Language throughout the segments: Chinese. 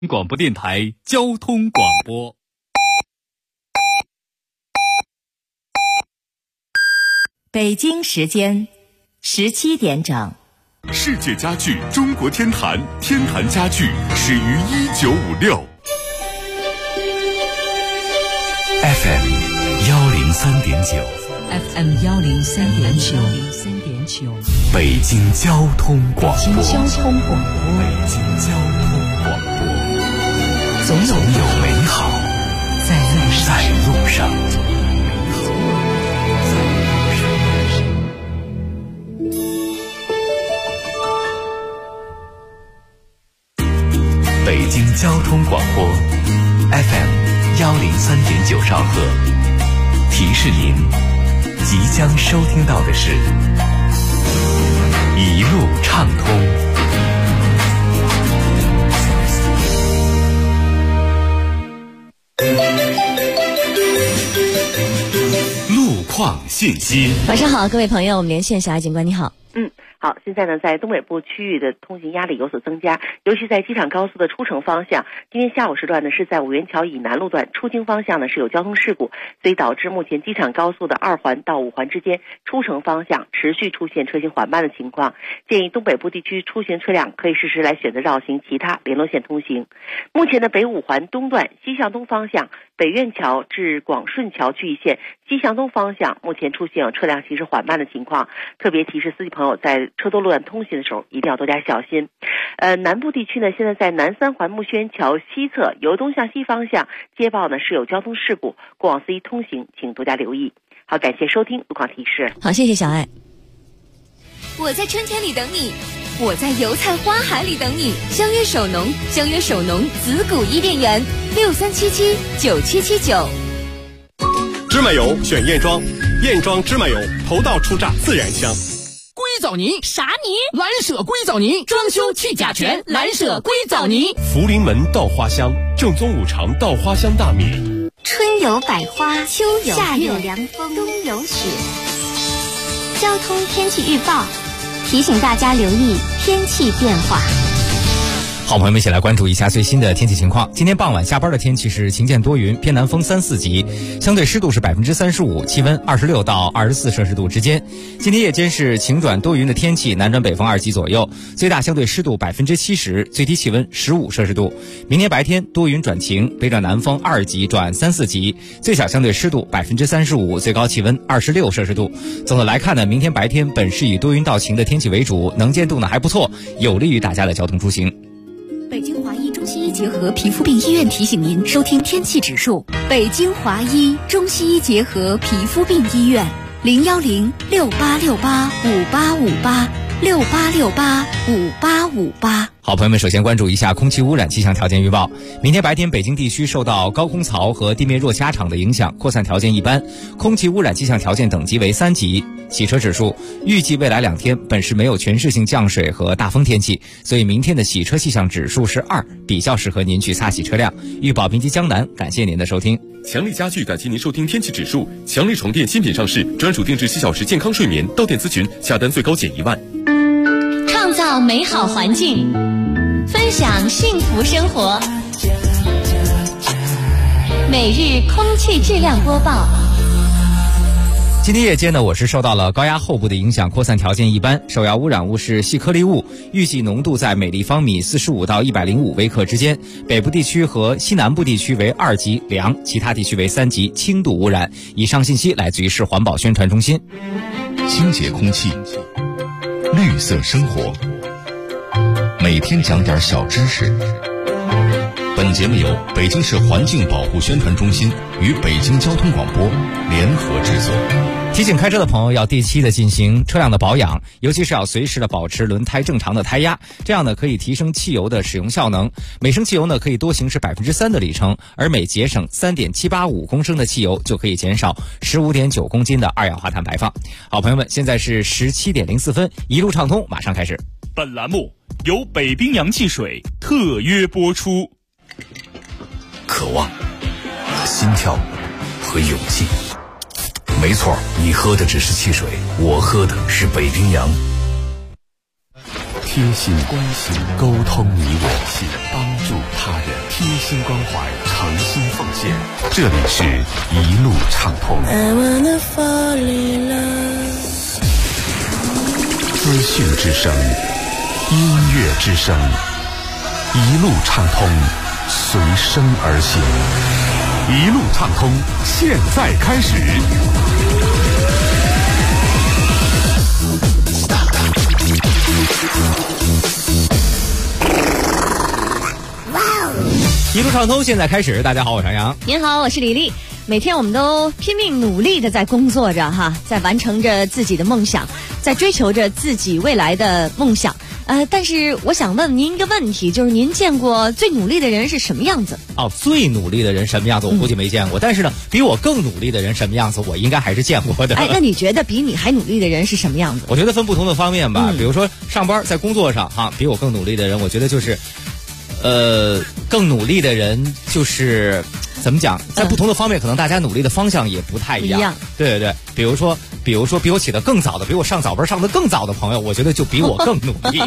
广播电台交通广播。 北京时间17点整。 世界家具中国天坛，天坛家具始于1956。 FM 103.9 FM 103.9 北京交通广播。 北京交通广播，总有美好在路上。北京交通广播 FM 103.9兆赫，提示您即将收听到的是一路畅通。 路况信息。 晚上好，各位朋友，我们连线小爱警官，你好。 好，现在呢，在东北部区域的通行压力有所增加，尤其在机场高速的出城方向，今天下午时段呢，是在五元桥以南路段出京方向呢是有交通事故，所以导致目前机场高速的2环到5环之间出城方向持续出现车行缓慢的情况，建议东北部地区出行车辆可以适时来选择绕行其他联络线通行。目前的北5环东段西向东方向北苑桥至广顺桥区域线西向东方向目前出现有车辆行驶缓慢的情况，特别提示司机朋友在车多路段通行的时候一定要多加小心。南部地区呢，现在在南3环木樨桥西侧由东向西方向接报呢是有交通事故，过往司机通行请多加留意。好，感谢收听路况提示。 好，谢谢小爱。 我在春天里等你，我在油菜花海里等你。相约首农，相约首农紫谷伊甸园，63779779。 芝麻油选燕庄，燕庄芝麻油头道初榨自然香。 硅藻泥啥泥？ 蓝舍硅藻泥，装修去甲醛，蓝舍硅藻泥。 福临门稻花香，正宗5常稻花香大米。 春有百花，秋有夏有凉风，冬有雪。交通天气预报提醒大家留意天气变化。 好，朋友们一起来关注一下最新的天气情况。今天傍晚下班的天气是晴见多云，偏南风3-4级，相对湿度是35%，气温26到24摄氏度之间。今天夜间是晴转多云的天气，南转北风2级左右，最大相对湿度70%，最低气温15摄氏度。明天白天多云转晴，北转南风2级转3-4级，最小相对湿度35%，最高气温26摄氏度。总的来看呢，明天白天本是以多云到晴的天气为主，能见度呢还不错，有利于大家的交通出行。 北京华医中西医结合皮肤病医院提醒您收听天气指数。北京华医中西医结合皮肤病医院，0106868585858 好，朋友们，首先关注一下空气污染气象条件预报。明天白天，北京地区受到高空槽和地面弱气压场的影响，扩散条件一般，空气污染气象条件等级为3级。洗车指数预计未来2天本市没有全市性降水和大风天气，所以明天的洗车气象指数是2，比较适合您去擦洗车辆。预报评级江南，感谢您的收听。 强力家具感谢您收听天气指数。强力床垫新品上市，专属定制7小时健康睡眠，到店咨询下单最高减1万。 创造美好环境，分享幸福生活。每日空气质量播报。 今天夜间呢，我市受到了高压后部的影响，扩散条件一般，首要污染物是细颗粒物，预计浓度在每立方米45到105微克之间，北部地区和西南部地区为2级良，其他地区为3级轻度污染。以上信息来自于市环保宣传中心。 清洁空气，绿色生活，每天讲点小知识。本节目由北京市环境保护宣传中心与北京交通广播联合制作。 提醒开车的朋友要定期的进行车辆的保养，尤其是要随时的保持轮胎正常的胎压，这样呢可以提升汽油的使用效能。每升汽油呢可以多行驶3%的里程，而每节省3.785公升的汽油就可以减少15.9公斤的二氧化碳排放。好，朋友们，现在是17点04分，一路畅通马上开始。 本栏目由北冰洋汽水特约播出。 渴望、心跳和勇气。没错，你喝的只是汽水，我喝的是北冰洋。 贴心关心，沟通你我，帮助他人，贴心关怀，诚心奉献。这里是一路畅通。资讯之声，音乐之声，一路畅通，随声而行。一路畅通，现在开始。 一路畅通，现在开始。大家好，我是杨洋。 您好，我是李丽。每天我们都拼命努力的在工作着哈，在完成着自己的梦想，在追求着自己未来的梦想。但是我想问您一个问题，就是您见过最努力的人是什么样子？ 最努力的人什么样子我估计没见过，但是呢，比我更努力的人什么样子我应该还是见过的。 那你觉得比你还努力的人是什么样子？ 我觉得分不同的方面吧，比如说上班在工作上哈，比我更努力的人，我觉得就是更努力的人就是怎么讲，在不同的方面可能大家努力的方向也不太一样。对对对，比如说比我起得更早的，比我上早班上得更早的朋友，我觉得就比我更努力。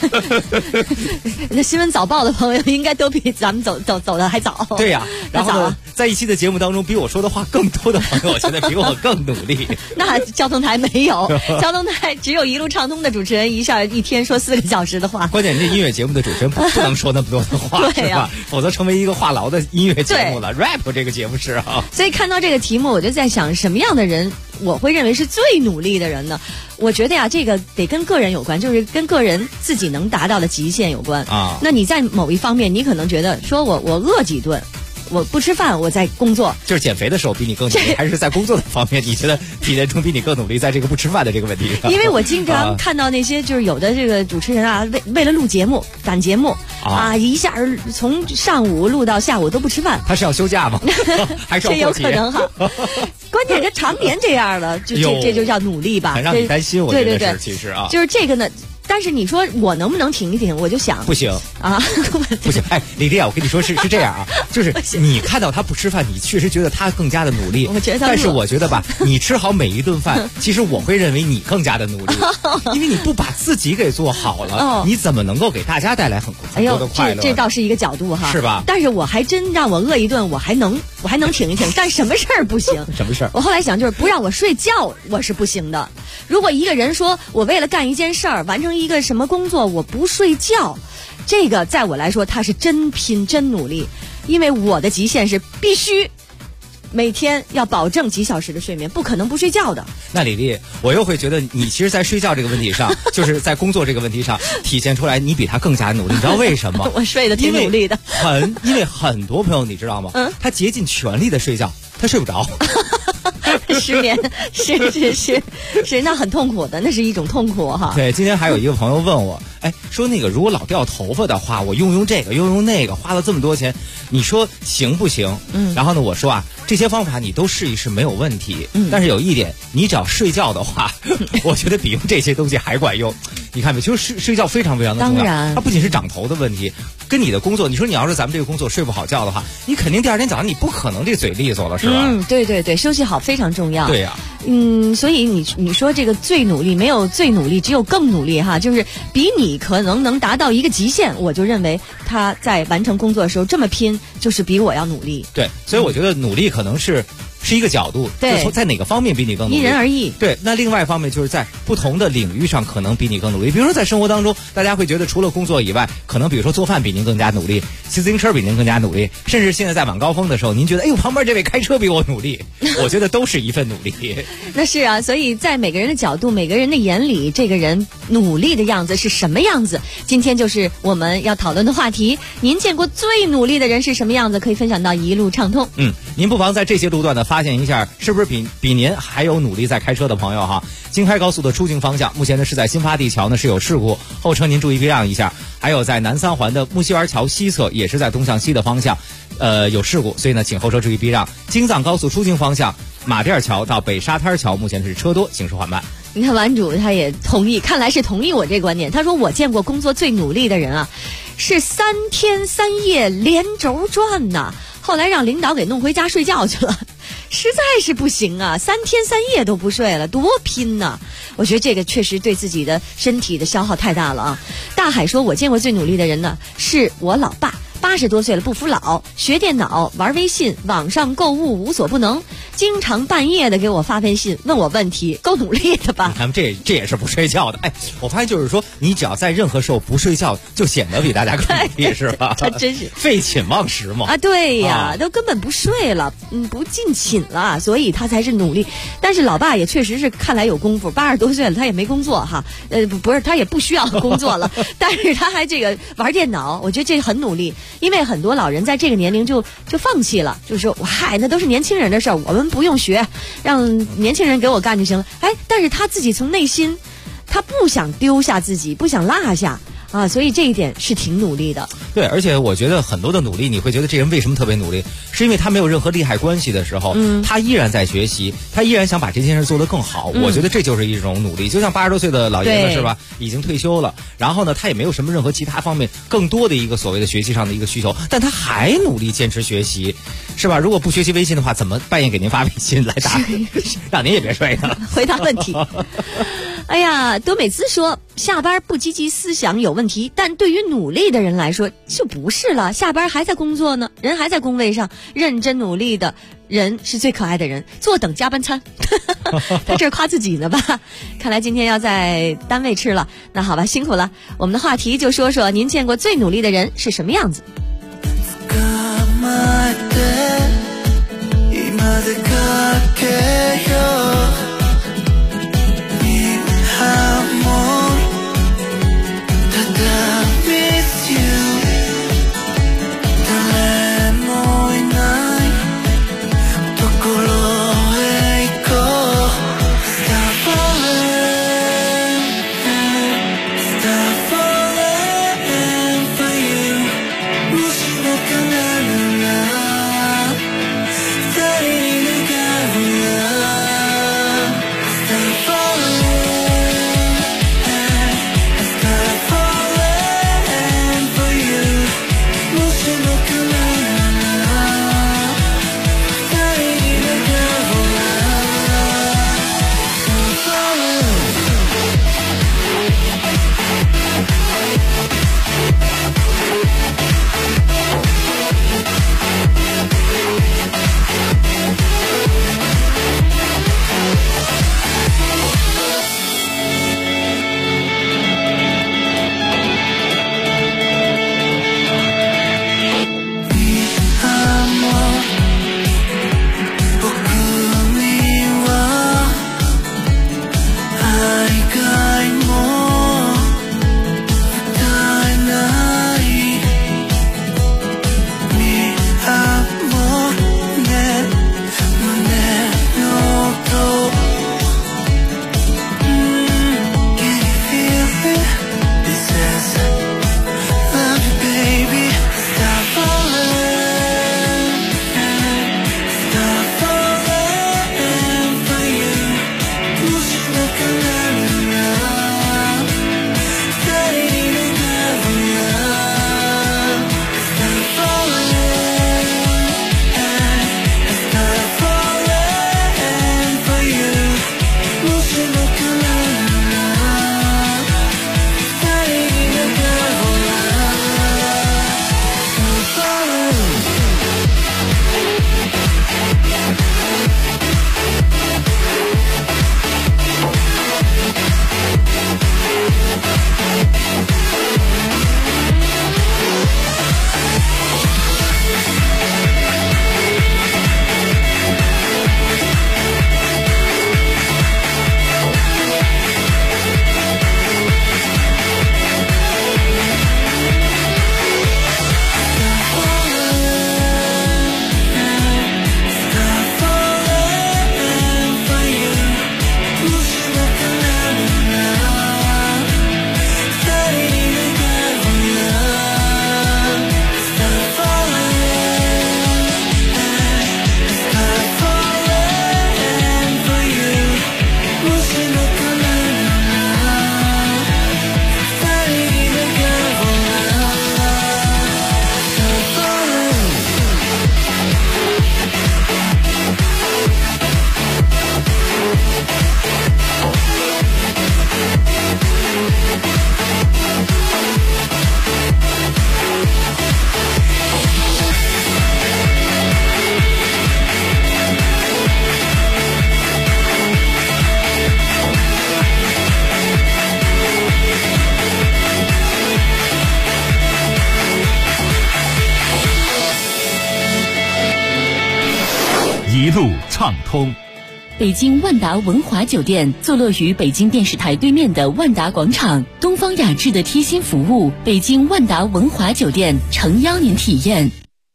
那新闻早报的朋友应该都比咱们走的还早。 对呀，然后呢，在一期的节目当中，比我说的话更多的朋友，我觉得比我更努力。 那交通台没有，交通台只有一路畅通的主持人一天说4个小时的话。 关键这音乐节目的主持人不能说那么多的话， 对呀， 否则成为一个话痨的音乐节目了。rap 这个节目是啊。 所以看到这个题目，我就在想，什么样的人我会认为是最努力的人呢？我觉得呀，这个得跟个人有关，就是跟个人自己能达到的极限有关啊。那你在某一方面，你可能觉得说我饿几顿，我不吃饭，我在工作， 就是减肥的时候比你更努力，还是在工作的方面，你觉得体验中比你更努力，在这个不吃饭的这个问题上？ 因为我经常看到那些就是有的这个主持人啊，为了录节目赶节目啊，一下从上午录到下午都不吃饭。 他是要休假吗？还是要这有可能哈。关键他常年这样了，这就叫努力吧， 很让你担心。我觉得是，其实啊， 就是这个呢。但是你说我能不能挺一挺？我就想不行啊， 不行。李丽啊，我跟你说是这样啊，就是你看到他不吃饭，你确实觉得他更加的努力。 我觉得， 但是我觉得吧，你吃好每一顿饭，其实我会认为你更加的努力，因为你不把自己给做好了，你怎么能够给大家带来很多的快乐？ 这倒是一个角度哈， 是吧？ 但是我还真让我饿一顿，我还能挺一挺。但什么事儿不行？ 什么事儿？ 我后来想，就是不让我睡觉，我是不行的。如果一个人说我为了干一件事儿，完成一个什么工作，我不睡觉，这个在我来说他是真拼真努力，因为我的极限是必须每天要保证几小时的睡眠，不可能不睡觉的。 那李丽，我又会觉得你其实在睡觉这个问题上，就是在工作这个问题上体现出来你比他更加努力。你知道为什么？ 我睡得挺努力的。 因为很多朋友你知道吗？他竭尽全力的睡觉，他睡不着。 失眠是，那很痛苦的，那是一种痛苦哈。 对，今天还有一个朋友问我，说那个如果老掉头发的话，我用这个用那个，花了这么多钱，你说行不行？然后呢，我说啊，这些方法你都试一试没有问题。但是有一点，你只要睡觉的话，我觉得比用这些东西还管用。你看没？就是睡觉非常非常的重要。 当然， 它不仅是长头的问题，跟你的工作，你说你要是咱们这个工作睡不好觉的话，你肯定第二天早上你不可能这嘴利索了，是吧？ 对对对，休息好非常重要。 对呀。 所以你说这个最努力，没有最努力，只有更努力哈，就是比你可能达到一个极限，我就认为他在完成工作的时候这么拼，就是比我要努力。 对，所以我觉得努力可能是一个角度， 对， 在哪个方面比你更努力， 因人而异。 对，那另外一方面就是在不同的领域上可能比你更努力。比如说在生活当中，大家会觉得除了工作以外，可能比如说做饭比您更加努力，骑自行车比您更加努力，甚至现在在晚高峰的时候，您觉得旁边这位开车比我努力，我觉得都是一份努力。 那是啊，所以在每个人的角度、每个人的眼里，这个人努力的样子是什么样子？今天就是我们要讨论的话题。您见过最努力的人是什么样子？可以分享到一路畅通。 您不妨在这些路段呢发现一下，是不是比您还有努力在开车的朋友哈？京开高速的出境方向，目前呢是在新发地桥呢是有事故，后车您注意避让一下。还有在南三环的木樨园桥西侧，也是在东向西的方向，有事故，所以呢请后车注意避让。京藏高速出境方向，马甸桥到北沙滩桥，目前是车多，行驶缓慢。 你看玩主他也同意，看来是同意我这个观点。他说我见过工作最努力的人啊，是3天3夜连轴转呐，后来让领导给弄回家睡觉去了。 实在是不行啊，3天3夜都不睡了，多拼呐！我觉得这个确实对自己的身体的消耗太大了啊。大海说，我见过最努力的人呢，是我老爸。80多岁了不服老，学电脑玩微信，网上购物无所不能，经常半夜的给我发微信问我问题，够努力的吧？ 你看这也是不睡觉的。哎，我发现就是说，你只要在任何时候不睡觉，就显得比大家更努力，是吧？ 他真是废寝忘食嘛。 啊，对呀，都根本不睡了，不进寝了，所以他才是努力。但是老爸也确实是看来有功夫，80多岁了他也没工作哈，不是他也不需要工作了，但是他还这个玩电脑，我觉得这很努力。因为很多老人在这个年龄就放弃了，就是说嗨，那都是年轻人的事儿，我们不用学，让年轻人给我干就行了。哎，但是他自己从内心，他不想丢下自己，不想落下啊，所以这一点是挺努力的。 对，而且我觉得很多的努力，你会觉得这人为什么特别努力，是因为他没有任何利害关系的时候，他依然在学习，他依然想把这件事做得更好。我觉得这就是一种努力。就像80多岁的老爷子是吧，已经退休了，然后呢，他也没有什么任何其他方面更多的一个所谓的学习上的一个需求，但他还努力坚持学习，是吧？如果不学习微信的话，怎么半夜给您发微信来答，让您也别睡呢？ 回答问题。哎呀，多美兹说，下班不积极思想有问题，但对于努力的人来说就不是了。下班还在工作呢，人还在工位上，认真努力的人是最可爱的人。坐等加班餐，他这夸自己呢吧？看来今天要在单位吃了。那好吧，辛苦了。我们的话题就说说您见过最努力的人是什么样子。 一路畅通。 北京万达文华酒店坐落于北京电视台对面的万达广场，东方雅致的贴心服务，北京万达文华酒店诚邀您体验。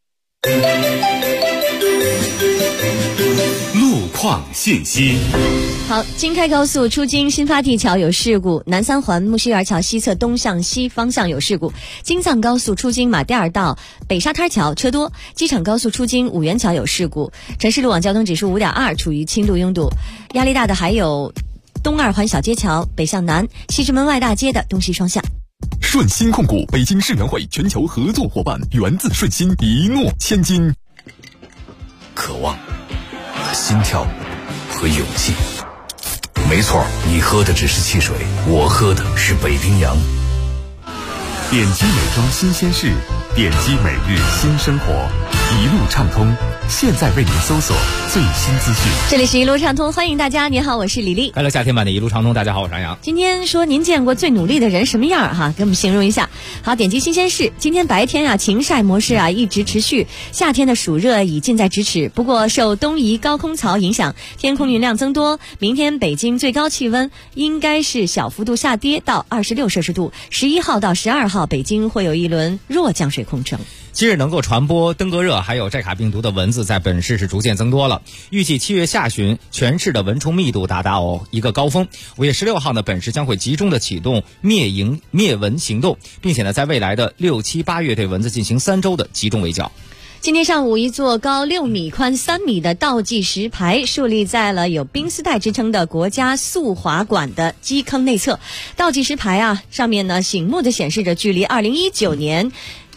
路况信息。 好，京开高速出京新发地桥有事故，南三环木樨园桥西侧东向西方向有事故，京藏高速出京马甸尔道北沙滩桥车多，机场高速出京五原桥有事故，城市路网交通指数5.2，处于轻度拥堵。压力大的还有东二环小街桥北向南西直门外大街的东西双向。 顺鑫控股北京世园会全球合作伙伴，源自顺鑫，一诺千金。 渴望和心跳和勇气，没错，你喝的只是汽水，我喝的是北冰洋。 点击美妆新鲜事，点击每日新生活，一路畅通，现在为您搜索最新资讯。 这里是一路畅通，欢迎大家。您好，我是李丽。 快乐夏天版的一路畅通，大家好，我是杨洋。 今天说您见过最努力的人什么样哈？给我们形容一下。好，点击新鲜事。今天白天晴晒模式一直持续，夏天的暑热已近在咫尺。不过受东移高空槽影响，天空云量增多。明天北京最高气温应该是小幅度下跌到26摄氏度。11号到12号，北京会有一轮弱降水空城。 今日能够传播登革热还有寨卡病毒的蚊子在本市是逐渐增多了，预计7月下旬全市的蚊虫密度达到一个高峰。5月16号呢，本市将会集中的启动灭蚊行动，并且呢，在未来的6、7、8月对蚊子进行3周的集中围剿。 今天上午，一座高6米、宽3米的倒计时牌竖立在了有冰丝带之称的国家速滑馆的基坑内侧。倒计时牌上面呢醒目的显示着距离2019年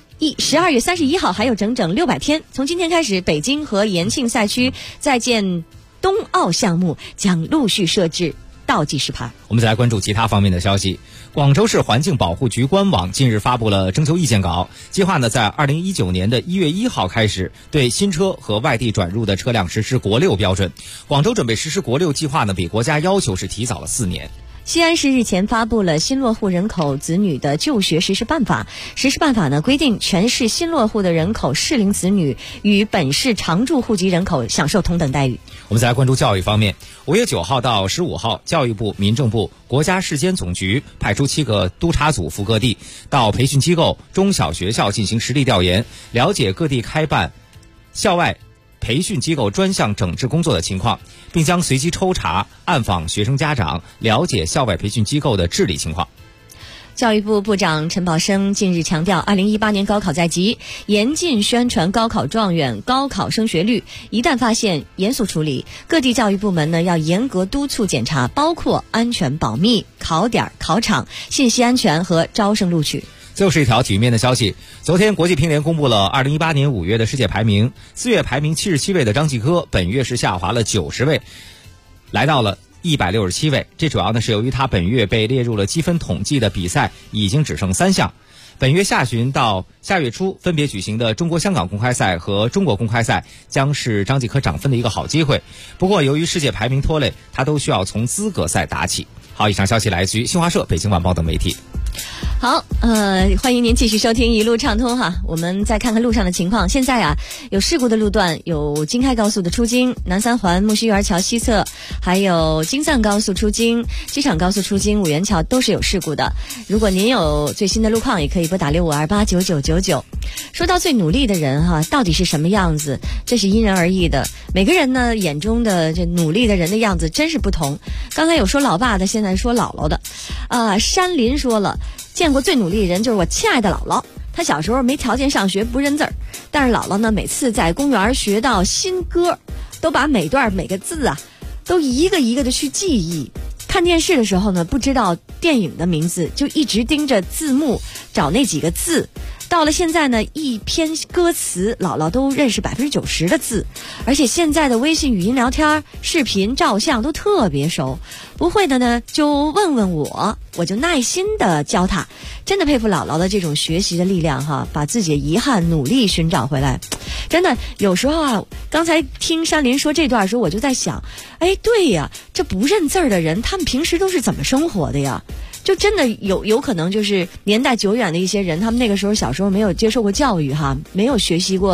12月31号还有整整600天。从今天开始，北京和延庆赛区在建冬奥项目将陆续设置倒计时牌。 我们再来关注其他方面的消息。广州市环境保护局官网近日发布了征求意见稿，计划呢在2019年的1月1号开始对新车和外地转入的车辆实施国6标准。广州准备实施国6计划呢，比国家要求是提早了4年。 西安市日前发布了新落户人口子女的就学实施办法。实施办法呢规定，全市新落户的人口适龄子女与本市常住户籍人口享受同等待遇。 我们再来关注教育方面。5月9号到15号，教育部、民政部、国家市监总局派出7个督查组赴各地，到培训机构、中小学校进行实地调研，了解各地开办校外培训机构专项整治工作的情况，并将随机抽查暗访学生家长，了解校外培训机构的治理情况。 教育部部长陈宝生近日强调，2018年高考在即，严禁宣传高考状元、高考升学率，一旦发现严肃处理。各地教育部门呢要严格督促检查，包括安全保密、考点、考场、信息安全和招生录取。 最后是一条体育面的消息。昨天国际乒联公布了2018年5月的世界排名，4月排名77位的张继科本月是下滑了90位，来到了167位。这主要呢是由于他本月被列入了积分统计的比赛已经只剩3项。本月下旬到下月初分别举行的中国香港公开赛和中国公开赛将是张继科涨分的一个好机会。不过由于世界排名拖累，他都需要从资格赛打起。好，以上消息来自于新华社、北京晚报等媒体。 好，欢迎您继续收听一路畅通哈。我们再看看路上的情况。现在有事故的路段有京开高速的出京、南三环木樨园桥西侧，还有京藏高速出京、机场高速出京五原桥都是有事故的。如果您有最新的路况，也可以拨打65289999。说到最努力的人到底是什么样子？这是因人而异的。每个人呢眼中的这努力的人的样子真是不同。刚才有说老爸的，现在说姥姥的。山林说了，见过最努力的人就是我亲爱的姥姥。她小时候没条件上学，不认字儿，但是姥姥呢，每次在公园学到新歌，都把每段每个字都一个一个的去记忆。看电视的时候呢，不知道电影的名字，就一直盯着字幕找那几个字。到了现在呢，一篇歌词姥姥都认识90%的字，而且现在的微信语音聊天、视频、照相都特别熟。不会的呢，就问问我就耐心的教他。真的佩服姥姥的这种学习的力量把自己的遗憾努力寻找回来。真的有时候刚才听山林说这段的时候，我就在想，对呀，这不认字儿的人，他们平时都是怎么生活的呀？就真的有可能就是年代久远的一些人，他们那个时候小时候没有接受过教育没有学习过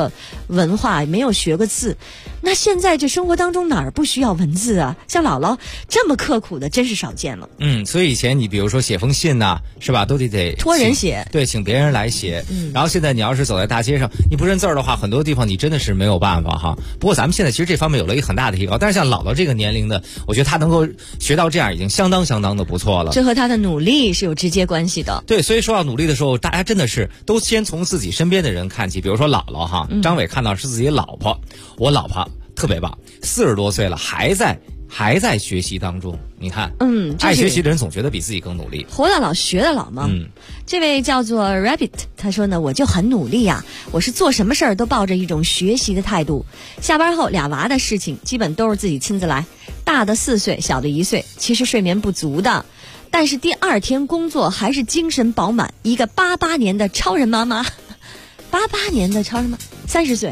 文化，没有学过字。那现在这生活当中哪儿不需要文字啊？像姥姥这么刻苦的，真是少见了。 所以以前你比如说写封信呐，是吧，都得托人写， 对，请别人来写。然后现在你要是走在大街上，你不认字儿的话，很多地方你真的是没有办法哈。不过咱们现在其实这方面有了一个很大的提高，但是像姥姥这个年龄的，我觉得她能够学到这样已经相当的不错了。 这和她的努力是有直接关系的。 对，所以说到努力的时候，大家真的是都先从自己身边的人看起，比如说姥姥哈，张伟看到是自己老婆，我老婆特别棒，40多岁了还在学习当中。你看，爱学习的人总觉得比自己更努力。 活到老学到老嘛。这位叫做 Rabbit， 他说呢，我就很努力啊，我是做什么事儿都抱着一种学习的态度。下班后俩娃的事情基本都是自己亲自来，大的4岁，小的1岁，其实睡眠不足的。但是第2天工作还是精神饱满，一个88年的超人妈妈，88年的超人妈，30岁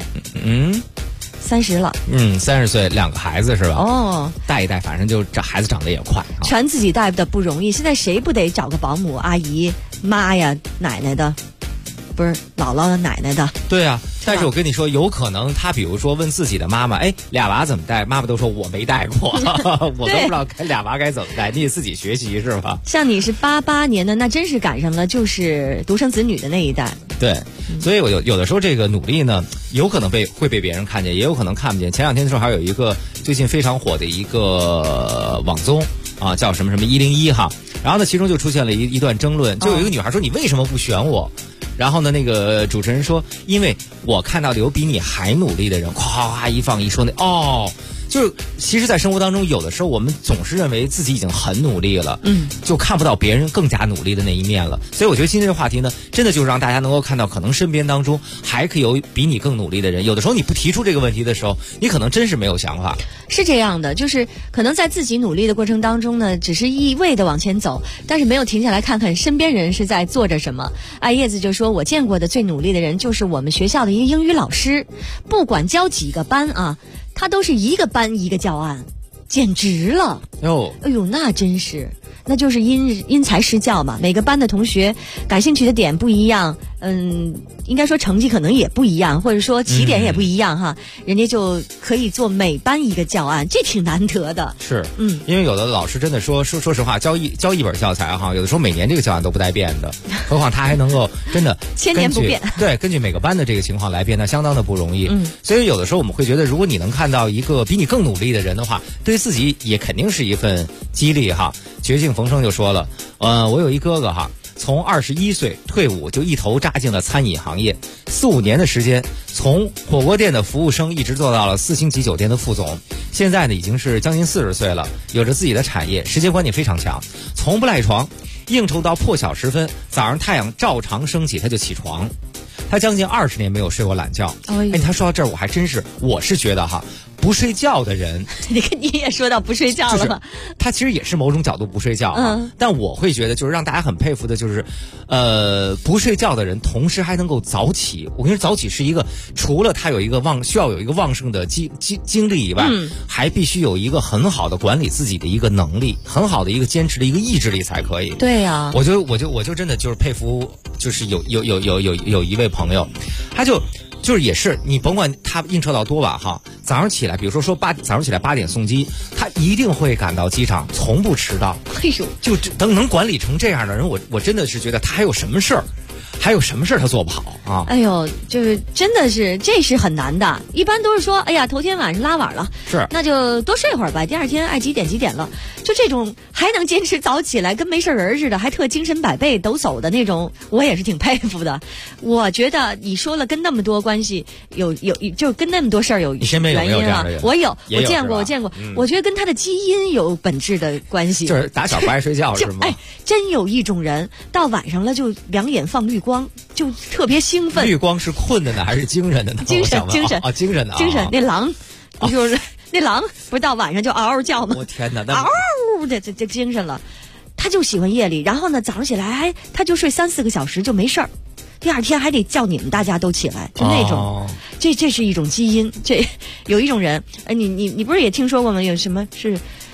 ，30了 ，30岁，2个孩子是吧？ 哦， 带一带，反正就这孩子长得也快啊。 全自己带的不容易，现在谁不得找个保姆、阿姨、妈呀、奶奶的，不是姥姥的、奶奶的？ 对啊，但是我跟你说，有可能他比如说问自己的妈妈，俩娃怎么带？妈妈都说我没带过，我都不知道俩娃该怎么带，你得自己学习是吧？ 像你是88年的，那真是赶上了就是独生子女的那一代。 对，所以我有的时候这个努力呢，有可能会被别人看见，也有可能看不见。前2天的时候还有一个最近非常火的一个网综啊，叫什么101哈，然后呢其中就出现了一段争论，就有一个女孩说你为什么不选我？然后呢，那个主持人说，因为我看到的有比你还努力的人，夸一放一说就是其实在生活当中有的时候我们总是认为自己已经很努力了，就看不到别人更加努力的那一面了。所以我觉得今天这个话题呢，真的就是让大家能够看到可能身边当中还可以有比你更努力的人。有的时候你不提出这个问题的时候，你可能真是没有想法。 是这样的，就是可能在自己努力的过程当中呢，只是一味的往前走，但是没有停下来看看身边人是在做着什么。叶子就说，我见过的最努力的人就是我们学校的一个英语老师，不管教几个班啊，他都是一个班一个教案，简直了。哎呦，那真是，那就是因材施教嘛。每个班的同学感兴趣的点不一样，应该说成绩可能也不一样，或者说起点也不一样哈，人家就可以做每班一个教案，这挺难得的。 是，因为有的老师真的说实话，教一本教材哈，有的时候每年这个教案都不带变的，何况他还能够真的千年不变。 对，根据每个班的这个情况来变，那相当的不容易。所以有的时候我们会觉得，如果你能看到一个比你更努力的人的话，对自己也肯定是一份激励哈。绝境逢生就说了，我有一哥哥哈，从21岁退伍就一头扎进了餐饮行业，4-5年的时间，从火锅店的服务生一直做到了4星级酒店的副总。现在呢已经是将近40岁了，有着自己的产业，时间观念非常强，从不赖床，应酬到破晓时分，早上太阳照常升起他就起床。他将近20年没有睡过懒觉。他说到这儿，我是觉得哈，不睡觉的人， 你也说到不睡觉了吗？ 他其实也是某种角度不睡觉但我会觉得就是让大家很佩服的就是，不睡觉的人同时还能够早起。我跟你说，早起是一个除了他有一个需要有一个旺盛的精力以外，还必须有一个很好的管理自己的一个能力，很好的一个坚持的一个意志力才可以。 对呀， 我就真的就是佩服，就是有一位朋友，他就是也是你甭管他应酬到多晚哈，早上起来，比如说早上起来8点送机，他一定会赶到机场，从不迟到。就能管理成这样的人，我真的是觉得他还有什么事儿他做不好啊？ 哎呦，就是真的是这是很难的。一般都是说，哎呀，头天晚上拉晚了， 是那就多睡会儿吧。第2天爱几点了，就这种还能坚持早起来，跟没事人似的，还特精神百倍抖擞的那种，我也是挺佩服的。我觉得你说了跟那么多关系有，就跟那么多事儿有原因啊。 你身边有没有这样的人？ 我见过。我觉得跟他的基因有本质的关系。 就是打小不爱睡觉是吗？ 真有一种人到晚上了就两眼放绿光，就特别兴奋。 绿光是困的呢还是精神的呢？ 精神啊，精神的。 那狼，就是那狼，不是到晚上就嗷嗷叫吗？ 我天哪， 嗷嗷的这精神了。他就喜欢夜里，然后呢早上起来他就睡3-4个小时就没事儿，第2天还得叫你们大家都起来，就那种。这是一种基因。这有一种人，你不是也听说过吗？有什么是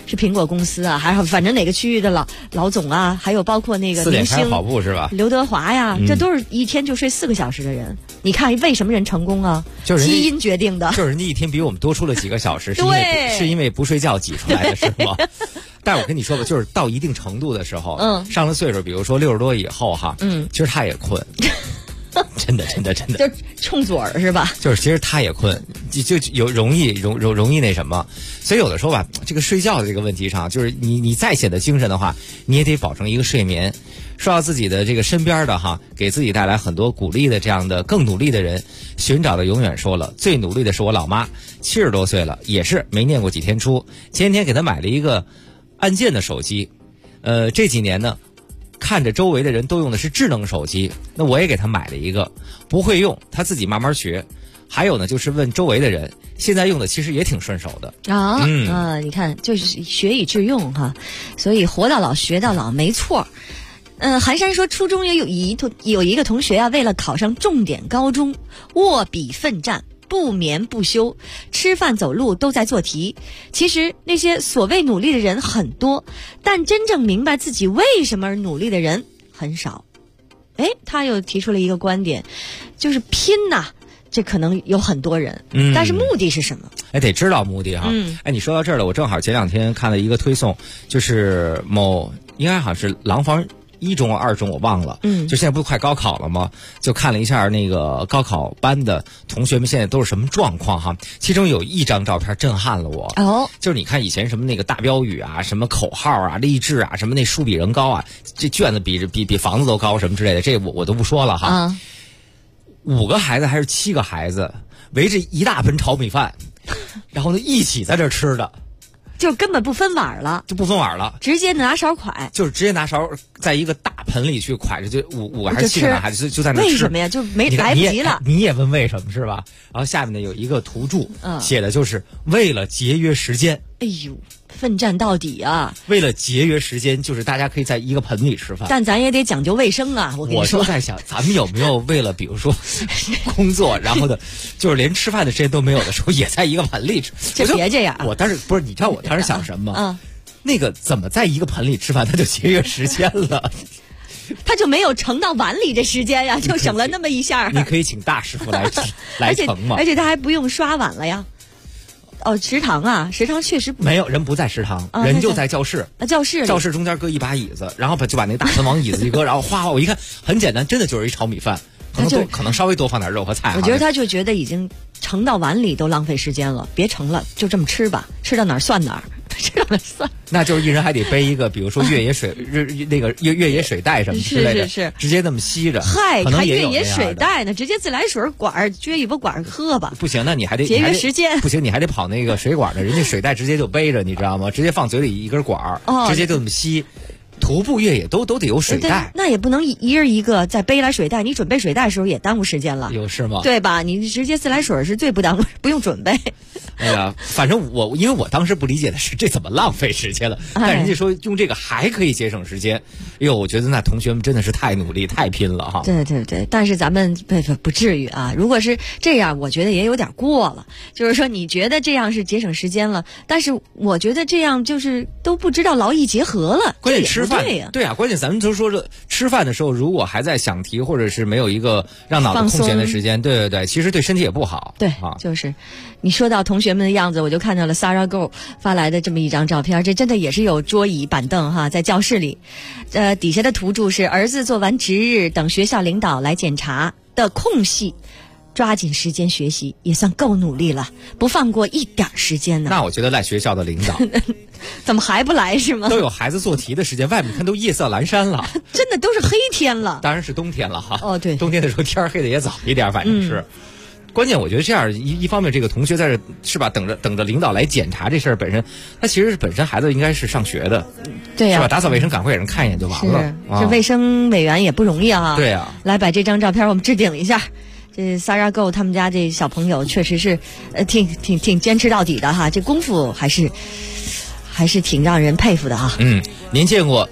是苹果公司啊，还是反正哪个区域的老总啊，还有包括那个明星跑步是吧？ 刘德华呀，这都是一天就睡4个小时的人。你看为什么人成功啊？ 就是基因决定的。 就是人家一天比我们多出了几个小时，是因为不睡觉挤出来的，是吗？但是我跟你说吧，就是到一定程度的时候，上了岁数，比如说60多以后哈，其实他也困。真的， 就冲嘴儿是吧？ 就是其实他也困，就有容易那什么，所以有的时候吧，这个睡觉的这个问题上，就是你再显得精神的话，你也得保证一个睡眠。说到自己的这个身边的哈，给自己带来很多鼓励的这样的更努力的人，寻找的永远说了，最努力的是我老妈，70多岁了，也是没念过几天书，前天给她买了一个按键的手机，这几年呢。看着周围的人都用的是智能手机，那我也给他买了一个，不会用他自己慢慢学。还有呢，就是问周围的人，现在用的其实也挺顺手的你看，就是学以致用哈，所以活到老学到老没错。寒山说，初中也有一个同学啊，为了考上重点高中，卧笔奋战。不眠不休，吃饭走路都在做题。其实那些所谓努力的人很多，但真正明白自己为什么而努力的人很少。他又提出了一个观点，就是拼呐，这可能有很多人，但是目的是什么？ 得知道目的哈。你说到这儿了，我正好前2天看了一个推送，就是应该好像是廊坊1中2中我忘了，就现在不是快高考了吗？就看了一下那个高考班的同学们现在都是什么状况哈。其中有一张照片震撼了我，就是你看以前什么那个大标语啊，什么口号啊，励志啊，什么那书比人高啊，这卷子比房子都高什么之类的，这我都不说了哈。5个孩子还是7个孩子围着一大盆炒米饭，然后呢一起在这吃的。 就根本不分碗了，直接拿勺蒯， 就是直接拿勺在一个大盆里去蒯着，就5个还是7个孩子就在那吃。 为什么呀？就来不及了。 你也问为什么是吧？然后下面呢有一个图注，写的就是为了节约时间。 哎呦，奋战到底啊！ 为了节约时间，就是大家可以在一个盆里吃饭， 但咱也得讲究卫生啊！我跟你说， 我就在想，咱们有没有为了比如说工作，然后呢，就是连吃饭的时间都没有的时候，也在一个盆里吃？ 就别这样。 我当时不是，你知道我当时想什么吗？那个怎么在一个盆里吃饭，它就节约时间了？ 他就没有盛到碗里的时间呀，就省了那么一下。 你可以请大师傅来盛嘛， 而且他还不用刷碗了呀。食堂确实没有人不在食堂，人就在教室。 教室中间搁一把椅子，然后就把那个大盆往椅子一搁，然后哗，我一看很简单，真的就是一炒米饭，可能稍微多放点肉和菜。 我觉得他就觉得已经盛到碗里都浪费时间了，别盛了，就这么吃吧，吃到哪儿算哪儿。 那就是一人还得背一个，比如说越野水那个越野水袋什么之类的， 是直接那么吸着。 嗨， 还越野水袋呢，直接自来水管撅一把管喝吧。 不行，那你还得节约时间。 不行，你还得跑那个水管呢，人家水袋直接就背着，你知道吗？直接放嘴里一根管直接就这么吸。徒步越野都得有水袋， 那也不能一人一个再背来水袋。你准备水袋的时候也耽误时间了， 有是吗？ 对吧？你直接自来水是最不耽误，不用准备。 哎呀，反正因为我当时不理解的是这怎么浪费时间了，但人家说用这个还可以节省时间。哎呦，我觉得那同学们真的是太努力太拼了哈。 对，但是咱们不至于啊。如果是这样，我觉得也有点过了。就是说你觉得这样是节省时间了，但是我觉得这样就是都不知道劳逸结合了。 关键吃饭对啊，关键咱们都说这吃饭的时候，如果还在想题或者是没有一个让脑子空闲的时间，对，其实对身体也不好。 对啊，就是你说到同学们的样子，我就看到了 Sarah Go 发来的这么一张照片，这真的也是有桌椅板凳哈，在教室里，底下的图注是儿子做完值日等学校领导来检查的空隙。抓紧时间学习也算够努力了，不放过一点时间呢。 那我觉得赖学校的领导怎么还不来是吗？ 都有孩子做题的时间，外面看都夜色阑珊了， 真的都是黑天了。 当然是冬天了哈。 哦，对， 冬天的时候天黑的也早一点，反正是。关键我觉得这样一方面，这个同学在这是吧，等着领导来检查这事儿本身，他其实本身孩子应该是上学的， 对呀， 是吧？打扫卫生赶快给人看一眼就完了。 这卫生委员也不容易啊。 对呀， 来把这张照片我们置顶一下。这 Sarah Go 他们家这小朋友确实是，挺坚持到底的哈，这功夫还是挺让人佩服的哈。 您见过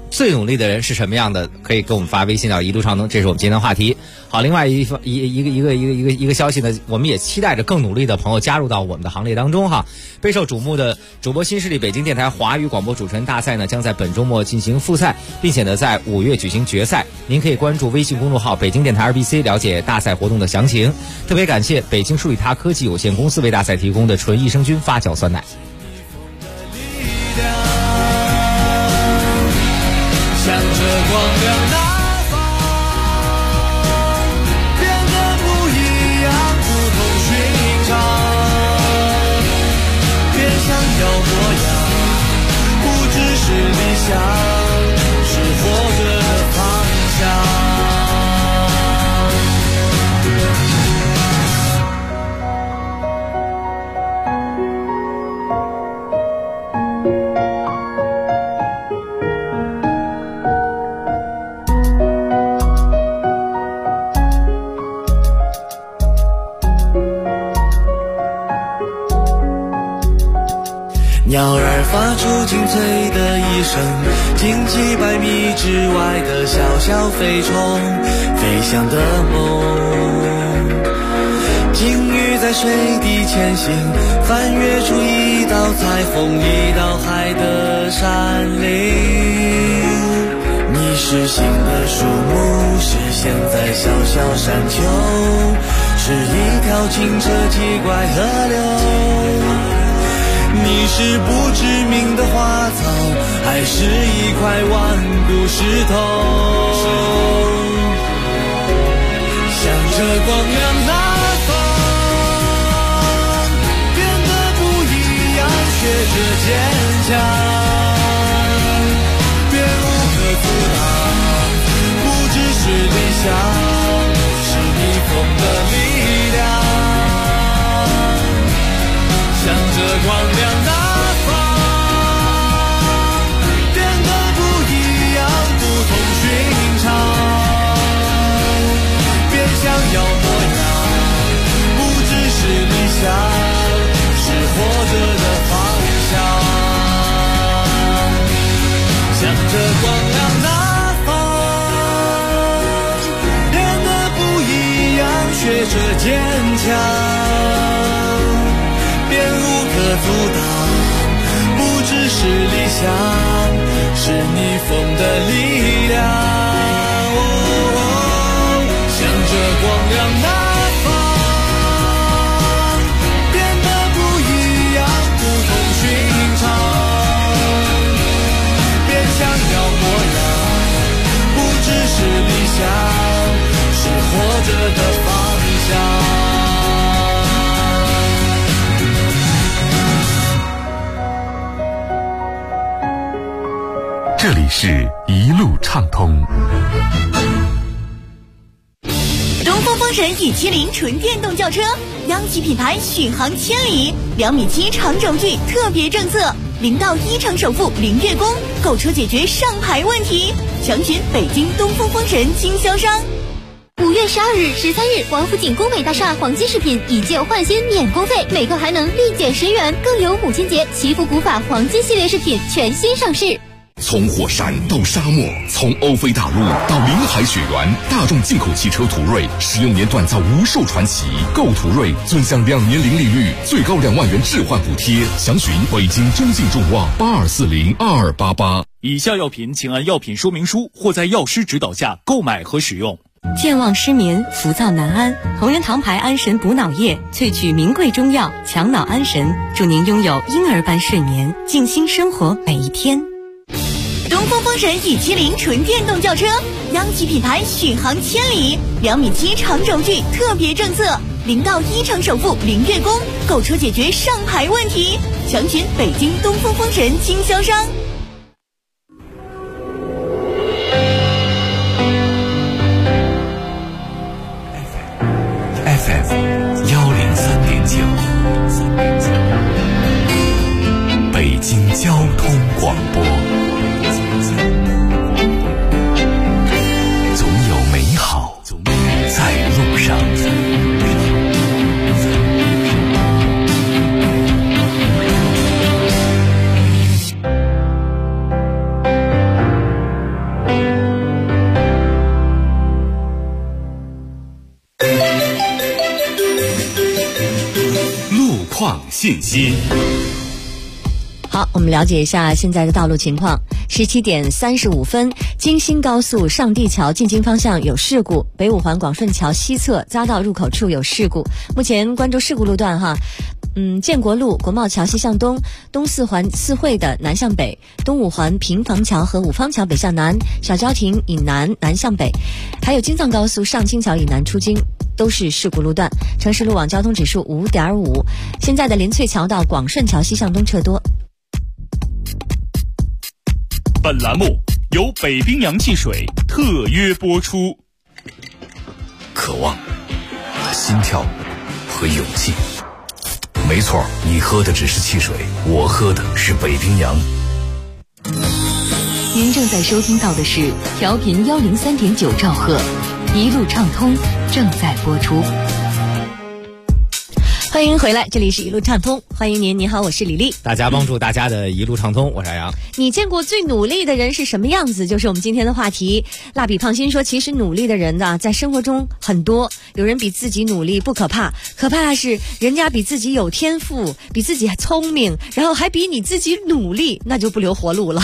最努力的人是什么样的？可以给我们发微信到一路畅通，这是我们今天的话题。好，另外一个消息呢，我们也期待着更努力的朋友加入到我们的行列当中哈。备受瞩目的主播新势力北京电台华语广播主持人大赛呢，将在本周末进行复赛，并且呢在5月举行决赛。您可以关注微信公众号北京电台 RBC 了解大赛活动的详情。特别感谢北京舒利他科技有限公司为大赛提供的纯益生菌发酵酸奶。 向着光亮那方，变得不一样，不同寻常，别想要模样，不只是理想，是活着的方向。鸟儿发出清脆的一声，惊起百米之外的小小飞虫，飞翔的梦。鲸鱼在水底前行，翻越出一道彩虹，一道海的山岭。你是新的树木，是现在小小山丘，是一条清澈奇怪河流。你是不知名的花草，还是一块顽固石头？向着光亮那方，变得不一样，学着坚强，别无可阻挡，不只是理想，是逆风的力量。向着光亮那方，变得不一样，不同寻常，别想要模样，不只是理想，是活着的方向。向着光亮那方，变得不一样，学着坚强，阻挡，不只是理想，是逆风的力量。向着光亮那方，变得不一样，不同寻常，别想要模样，不只是理想，是活着的方向。 这里是一路畅通。 东风风神E70纯电动轿车，央企品牌，续航千里，2.7米长轴距特别政策，0到1成首付0月供，购车解决上牌问题。详询北京东风风神经销商。 5月12日、13日，王府井工美大厦黄金饰品以旧换新免工费，每个还能立减10元，更有母亲节祈福古法黄金系列饰品全新上市。 从火山到沙漠，从欧非大陆到临海雪原，大众进口汽车途锐使用年锻造无数传奇。购途锐尊享2年零利率，最高2万元置换补贴。详询北京中信众旺82402288。 以下药品请按药品说明书或在药师指导下购买和使用。 健忘失眠、浮躁难安，同仁堂牌安神补脑液萃取名贵中药，强脑安神，祝您拥有婴儿般睡眠，静心生活每一天。东风风神E70纯电动轿车，央企品牌，续航千里，2.7米长轴距特别政策，0到1成首付0月供，购车解决上牌问题。详询北京东风风神经销商。 FM 103.9，北京交通广播。总有美好在路上。 创信息。 好，我们了解一下现在的道路情况。17点35分，京新高速上地桥进京方向有事故，北五环广顺桥西侧匝道入口处有事故。目前关注事故路段哈。建国路国贸桥西向东，东四环四惠的南向北，东五环平房桥和五方桥北向南，小郊亭以南南向北，还有京藏高速上清桥以南出京都是事故路段。城市路网交通指数5.5，现在的林翠桥到广顺桥西向东车多。 本栏目由北冰洋汽水特约播出。 渴望、心跳和勇气。没错，你喝的只是汽水，我喝的是北冰洋。 您正在收听到的是调频103.9兆赫，一路畅通正在播出。 欢迎回来，这里是一路畅通，欢迎您。你好，我是李丽。 大家帮助大家的一路畅通，我是杨。 你见过最努力的人是什么样子？就是我们今天的话题。蜡笔胖心说，其实努力的人呢，在生活中很多，有人比自己努力不可怕，可怕的是人家比自己有天赋，比自己还聪明，然后还比你自己努力，那就不留活路了。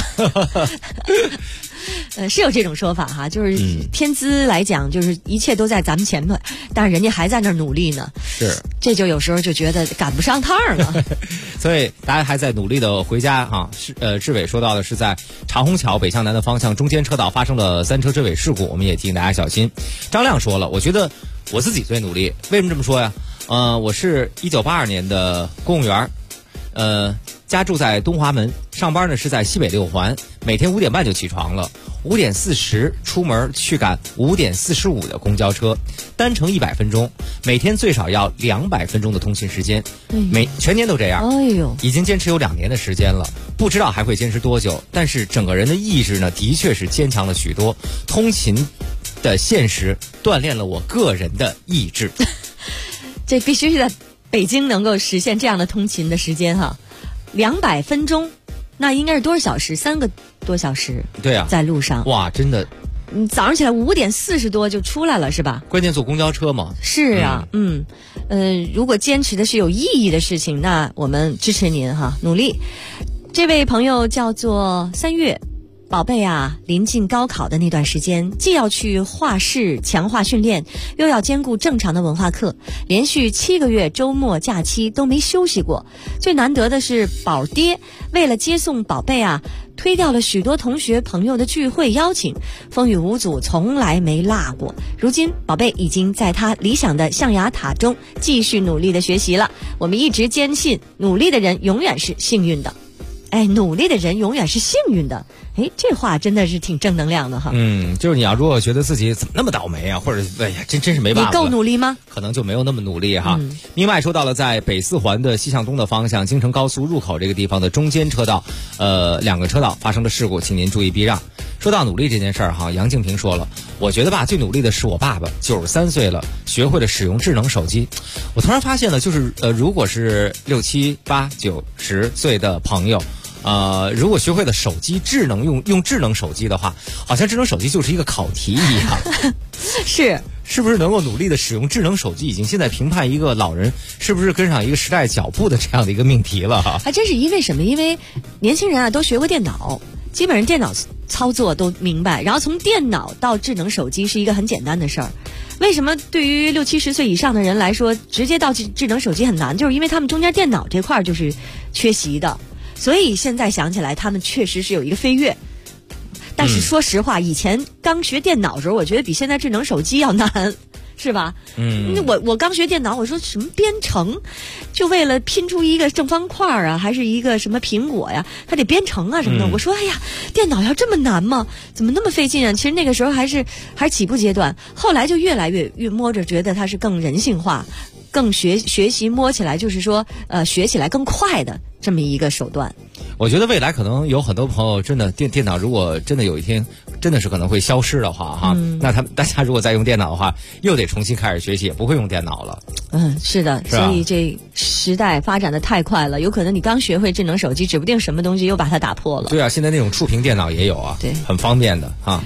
是有这种说法哈，就是天资来讲，就是一切都在咱们前头，但是人家还在那儿努力呢。 是， 这就有时候就觉得赶不上趟了。 所以大家还在努力的回家啊。志伟说到的是在长虹桥北向南的方向中间车道发生了3车追尾事故，我们也提醒大家小心。张亮说了，我觉得我自己最努力，为什么这么说呀？我是1982年的公务员，家住在东华门，上班呢是在西北6环，每天5点半就起床了，5点40出门去赶5点45的公交车，单程100分钟，每天最少要200分钟的通勤时间，全年都这样。 哎呦， 已经坚持有2年的时间了，不知道还会坚持多久，但是整个人的意志呢，的确是坚强了许多。通勤的现实锻炼了我个人的意志。 这必须是在北京能够实现这样的通勤的时间哈。200分钟，那应该是多少小时？3个多小时。 对啊， 在路上。 哇，真的。 早上起来5点40多就出来了，是吧？ 关键坐公交车嘛。 是啊，如果坚持的是有意义的事情，那我们支持您哈，努力。这位朋友叫做3月。宝贝啊，临近高考的那段时间，既要去画室强化训练，又要兼顾正常的文化课，连续7个月周末假期都没休息过。最难得的是宝爹为了接送宝贝啊，推掉了许多同学朋友的聚会邀请，风雨无阻，从来没落过。如今宝贝已经在他理想的象牙塔中继续努力的学习了。我们一直坚信，努力的人永远是幸运的。努力的人永远是幸运的。这话真的是挺正能量的哈。 就是你要如果觉得自己怎么那么倒霉啊，或者真是没办法， 你够努力吗？ 可能就没有那么努力哈。另外说到了在北4环的西向东的方向，京承高速入口这个地方的中间车道，2个车道发生了事故，请您注意避让。说到努力这件事儿哈，杨静平说了，我觉得吧，最努力的是我爸爸，93岁了，学会了使用智能手机。我突然发现了，就是如果是6、7、8、9、10岁的朋友。如果学会了手机用智能手机的话，好像智能手机就是一个考题一样。是不是能够努力的使用智能手机，已经现在评判一个老人是不是跟上一个时代脚步的这样的一个命题了哈？ 还真是因为什么？因为年轻人啊都学过电脑，基本上电脑操作都明白，然后从电脑到智能手机是一个很简单的事儿。为什么对于60、70岁以上的人来说，直接到智能手机很难？就是因为他们中间电脑这块就是缺席的。所以现在想起来，他们确实是有一个飞跃。但是说实话，以前刚学电脑的时候，我觉得比现在智能手机要难，是吧？我刚学电脑，我说什么编程，就为了拼出一个正方块啊，还是一个什么苹果呀，它得编程啊什么的。我说哎呀，电脑要这么难吗？怎么那么费劲啊？其实那个时候还是起步阶段，后来就越来越摸着觉得它是更人性化。更学习摸起来就是说学起来更快的这么一个手段。 我觉得未来可能有很多朋友真的电脑如果真的有一天真的是可能会消失的话哈，那大家如果再用电脑的话，又得重新开始学习，也不会用电脑了。 是的，所以这时代发展的太快了，有可能你刚学会智能手机，指不定什么东西又把它打破了。 对啊，现在那种触屏电脑也有啊， 对， 很方便的啊。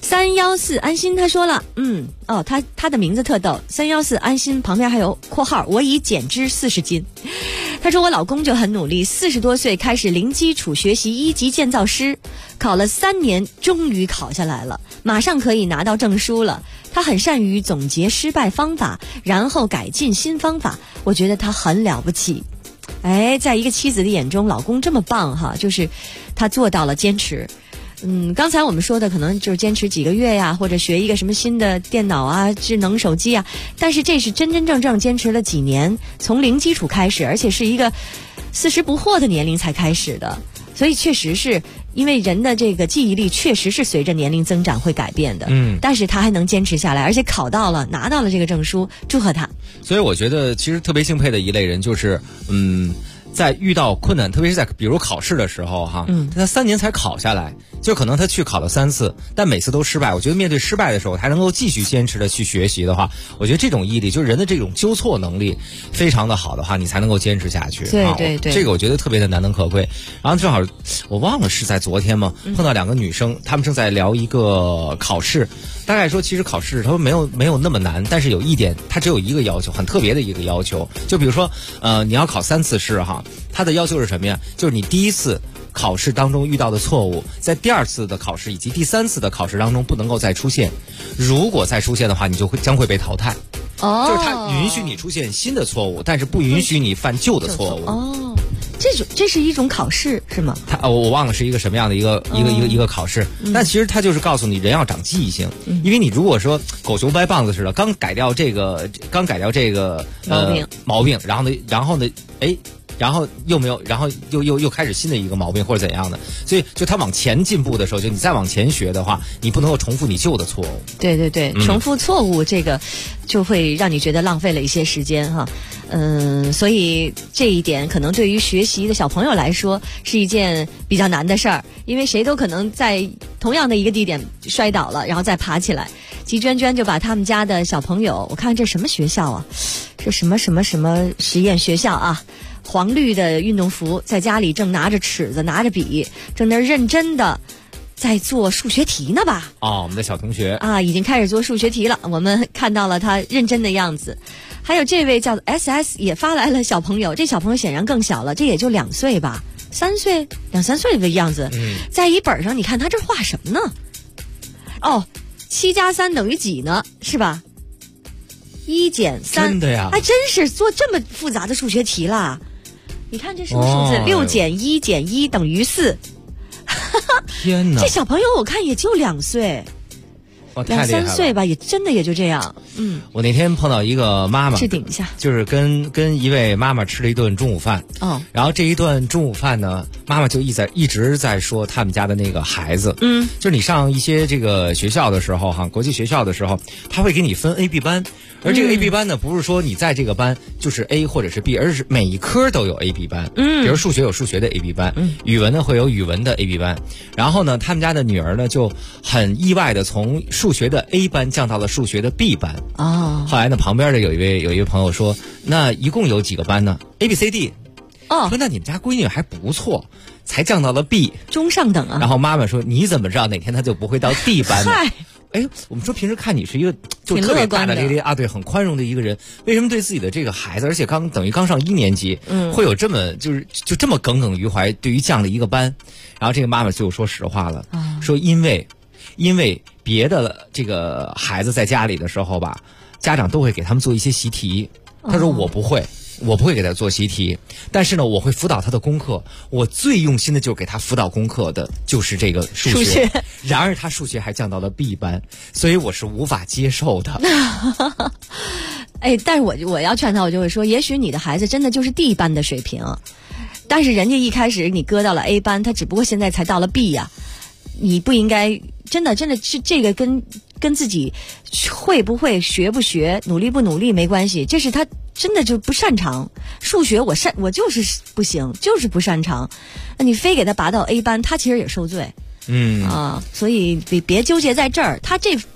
314安心他说了，他的名字特逗，314安心旁边还有括号，我已减脂40斤。他说我老公就很努力，40多岁开始零基础学习1级建造师，考了3年，终于考下来了，马上可以拿到证书了。他很善于总结失败方法，然后改进新方法，我觉得他很了不起。在一个妻子的眼中，老公这么棒哈，就是他做到了坚持。刚才我们说的可能就是坚持几个月呀，或者学一个什么新的电脑啊、智能手机啊，但是这是真真正正坚持了几年，从零基础开始，而且是一个40不惑的年龄才开始的。所以确实是因为人的这个记忆力确实是随着年龄增长会改变的，但是他还能坚持下来，而且考到了，拿到了这个证书，祝贺他。 所以我觉得其实特别敬佩的一类人就是在遇到困难，特别是在比如考试的时候哈，他3年才考下来，就可能他去考了3次，但每次都失败。我觉得面对失败的时候，还能够继续坚持的去学习的话，我觉得这种毅力，就是人的这种纠错能力非常的好的话，你才能够坚持下去。 对对对， 这个我觉得特别的难能可贵。然后正好我忘了是在昨天吗，碰到2个女生，她们正在聊一个考试，大概说其实考试它没有那么难，但是有一点，它只有一个要求，很特别的一个要求，就比如说你要考3次试哈。他的要求是什么呀？就是你第一次考试当中遇到的错误，在第2次的考试以及第3次的考试当中不能够再出现。如果再出现的话，你将会被淘汰。就是他允许你出现新的错误，但是不允许你犯旧的错误。 这是一种考试是吗？ 我忘了是一个什么样的一个考试，但其实他就是告诉你人要长记性，因为你如果说狗熊掰棒子似的，刚改掉这个毛病，然后呢，然后又没有，然后又开始新的一个毛病或者怎样的，所以就他往前进步的时候，就你再往前学的话，你不能够重复你旧的错误。 对对对，重复错误这个就会让你觉得浪费了一些时间哈。所以这一点可能对于学习的小朋友来说是一件比较难的事儿，因为谁都可能在同样的一个地点摔倒了，然后再爬起来。季娟娟就把他们家的小朋友，我看这什么学校啊？这什么实验学校啊？黄绿的运动服，在家里正拿着尺子拿着笔，正那认真的在做数学题呢吧？ 我们的小同学已经开始做数学题了，我们看到了他认真的样子。还有这位叫 SS 也发来了小朋友，这小朋友显然更小了，这也就2岁吧，2、3岁的样子。在一本上你看他这画什么呢？7加3等于几呢？是吧？1减3， 真的呀？ 还真是做这么复杂的数学题啦！你看这什么数字？6减1减1等于4。 天哪！ 这小朋友我看也就2岁，2、3岁吧，也真的也就这样。 我那天碰到一个妈妈， 置顶一下， 就是跟一位妈妈吃了一顿中午饭。然后这一顿中午饭呢，妈妈就一直在说他们家的那个孩子。就是你上一些这个学校的时候哈，国际学校的时候，他会给你分 A、B 班。而这个 A、B 班呢，不是说你在这个班就是 A 或者是 B， 而是每一科都有 A、B 班。比如数学有数学的 A、B 班，语文呢会有语文的 A、B 班。然后呢，他们家的女儿呢就很意外的从数学的 A 班降到了数学的 B 班。后来呢，旁边的有一位朋友说，那一共有几个班呢 ？A、B、C、D。说那你们家闺女还不错，才降到了 B， 中上等啊。 然后妈妈说，你怎么知道哪天她就不会到 D 班呢？我们说平时看你是一个就特别大大咧咧对，很宽容的一个人，为什么对自己的这个孩子，而且等于刚上1年级，会有这么就这么耿耿于怀，对于这样的一个班？然后这个妈妈就说实话了，说因为别的这个孩子在家里的时候吧，家长都会给他们做一些习题，他说我不会给他做习题，但是呢，我会辅导他的功课。我最用心的就是给他辅导功课的，就是这个数学。然而他数学还降到了 B 班，所以我是无法接受的。 但是我要劝他，我就会说，也许你的孩子真的就是 D 班的水平，但是人家一开始你搁到了 A 班，他只不过现在才到了 B 呀。你不应该真的是这个跟自己会不会学不学努力不努力没关系，这是他真的就不擅长数学，我就是不行，就是不擅长，那你非给他拔到 A 班，他其实也受罪。所以别纠结在这儿，他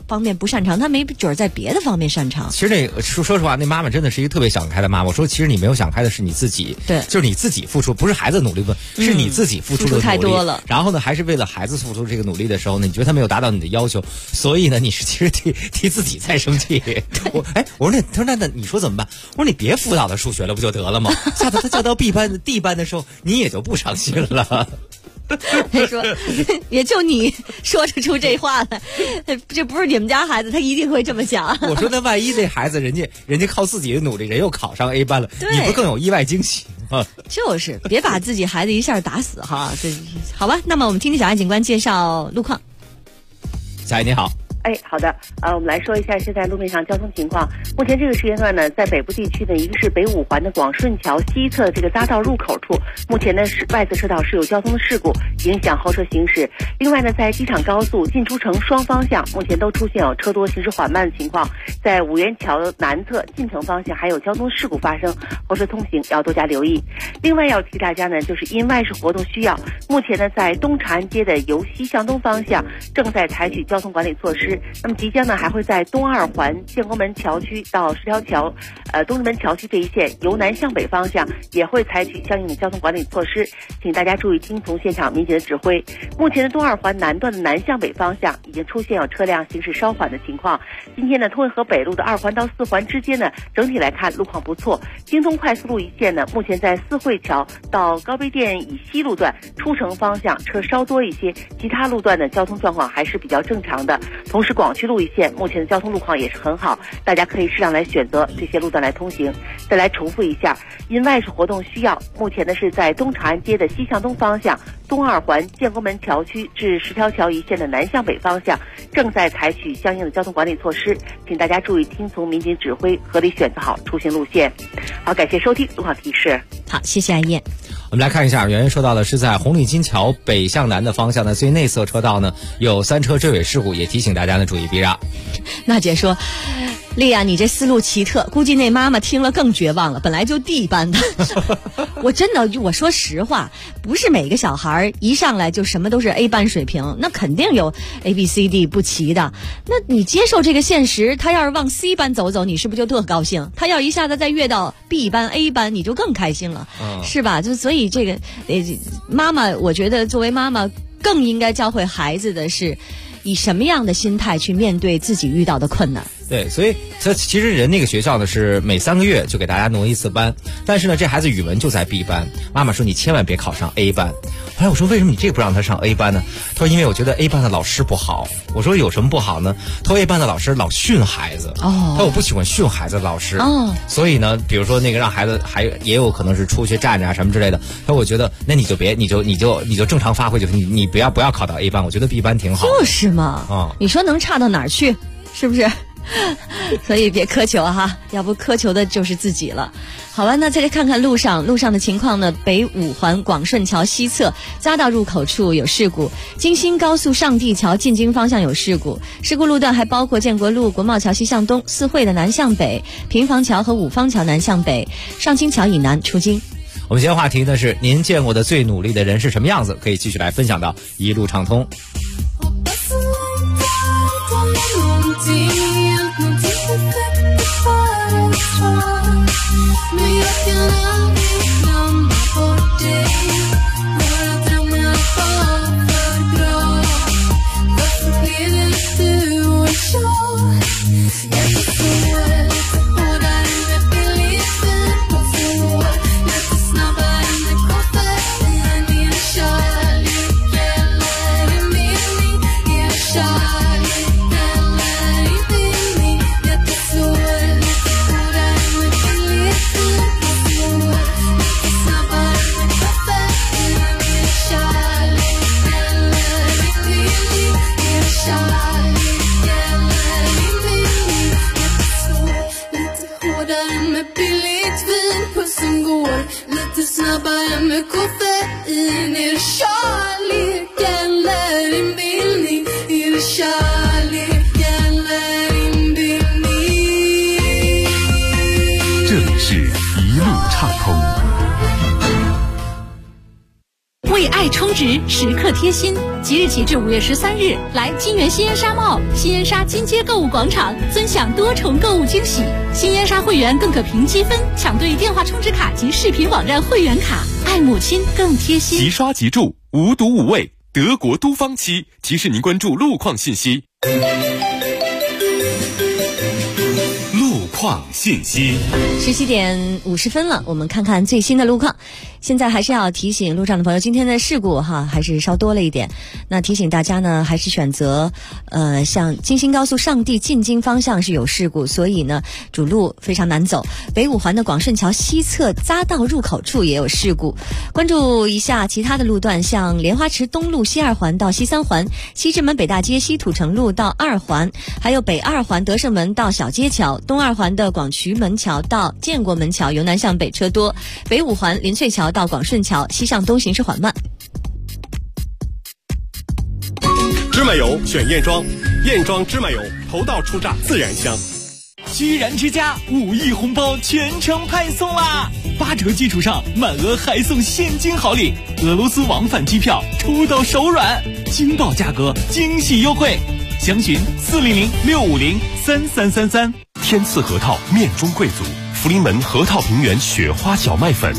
方面不擅长，他没准在别的方面擅长。 其实那说实话，那妈妈真的是一个特别想开的妈妈。我说，其实你没有想开的是你自己， 对， 就是你自己付出，不是孩子努力不，是你自己付出的努力太多了。 然后呢，还是为了孩子付出这个努力的时候呢，你觉得他没有达到你的要求，所以呢，你是其实替自己在生气。我说他说那你说怎么办？我说你别辅导他数学了，不就得了吗？下次他叫到 D 班的时候，你也就不伤心了。 他说，也就你说得出这话来，这不是你们家孩子，他一定会这么想。 我说那万一这孩子人家靠自己的努力，人又考上 A 班了，你不更有意外惊喜吗？ 就是别把自己孩子一下打死哈。这好吧，那么我们听听小爱警官介绍路况。 小爱你好。 好的，我们来说一下现在路面上交通情况。目前这个时间段呢，在北部地区呢，一个是北五环的广顺桥西侧这个匝道入口处，目前呢是外侧车道是有交通的事故，影响后车行驶。另外呢，在机场高速进出城双方向，目前都出现有车多行驶缓慢的情况。在五元桥南侧进城方向还有交通事故发生，后车通行要多加留意。另外要提大家呢，就是因外事活动需要，目前呢在东长安街的由西向东方向正在采取交通管理措施。那么即将呢还会在东二环建国门桥区到十条桥东直门桥区这一线由南向北方向也会采取相应的交通管理措施，请大家注意听从现场民警的指挥。目前的东二环南段的南向北方向已经出现有车辆行驶稍缓的情况。今天呢通惠河北路的2环到4环之间呢，整体来看路况不错。京通快速路一线呢，目前在四惠桥到高碑店以西路段出城方向车稍多一些，其他路段的交通状况还是比较正常的。同时广渠路一线目前的交通路况也是很好，大家可以适当来选择这些路段来通行。再来重复一下，因外事活动需要，目前呢是在东长安街的西向东方向东二环建国门桥区至十条桥一线的南向北方向正在采取相应的交通管理措施，请大家注意听从民警指挥，合理选择好出行路线。好，感谢收听路况提示。 好，谢谢艾燕。 我们来看一下，圆圆说到的是在红利金桥北向南的方向呢，最内侧车道呢有3车追尾事故，也提醒大家呢注意避让。 娜姐说，丽亚，你这思路奇特，估计那妈妈听了更绝望了。本来就 D 班的，我说实话，不是每个小孩一上来就什么都是 A 班水平，那肯定有 ABCD 不齐的。那你接受这个现实，他要是往 C 班走走，你是不是就特高兴？他要一下子再跃到 B 班 A 班，你就更开心了，是吧？就所以这个妈妈，我觉得作为妈妈更应该教会孩子的是，以什么样的心态去面对自己遇到的困难。 对，所以其实人那个学校呢是每3个月就给大家挪一次班，但是呢这孩子语文就在 B 班，妈妈说你千万别考上 A 班。后来我说为什么你这个不让他上 A 班呢？他说因为我觉得 A 班的老师不好。我说有什么不好呢？他说 A 班的老师老训孩子，他说我不喜欢训孩子的老师，所以呢比如说那个让孩子也有可能是出去站着啊什么之类的。他说我觉得那你就别你就正常发挥，就是你不要考到 A 班，我觉得 B 班挺好。 就是嘛，你说能差到哪儿去？是不是？所以别苛求哈，要不苛求的就是自己了。好了，那再来看看路上的情况呢。北五环广顺桥西侧匝道入口处有事故，京新高速上地桥进京方向有事故，事故路段还包括建国路国贸桥西向东、四惠的南向北、平房桥和五方桥南向北、上清桥以南出京。 我们今天话题呢是您见过的最努力的人是什么样子，可以继续来分享到一路畅通。 爱充值，时刻贴心。即日起至5月13日，来金源新烟沙 mall、新烟沙金街购物广场，尊享多重购物惊喜。新烟沙会员更可凭积分抢兑电话充值卡及视频网站会员卡，爱母亲更贴心。 即刷即住，无毒无味，德国都方漆提示您关注路况信息。路况信息 ，17点50分了，我们看看最新的路况。现在还是要提醒路上的朋友，今天的事故还是稍多了一点。那提醒大家呢，还是选择像京新高速上地进京方向是有事故，所以呢主路非常难走。北五环的广顺桥西侧匝道入口处也有事故。关注一下其他的路段，像莲花池东路西2环到西3环，西直门北大街西土城路到2环，还有北2环德胜门到小街桥，东2环的广渠门桥到建国门桥由南向北车多，北五环林翠桥到广顺桥西向东行驶缓慢。 芝麻油选验装，验装芝麻油，头道出榨自然香。 居然之家5亿红包全程派送啦！8折基础上满额还送现金好礼，俄罗斯往返机票抽到手软，惊爆价格，惊喜优惠，详询400-650-3333。 天赐核桃面中贵族，福临门核桃平原雪花小麦粉。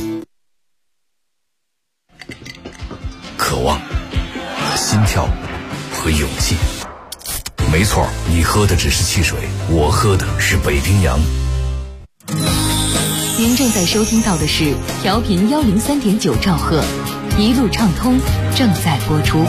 渴望、心跳和勇气。没错，你喝的只是汽水，我喝的是北冰洋。 您正在收听到的是调频103.9兆赫，一路畅通正在播出。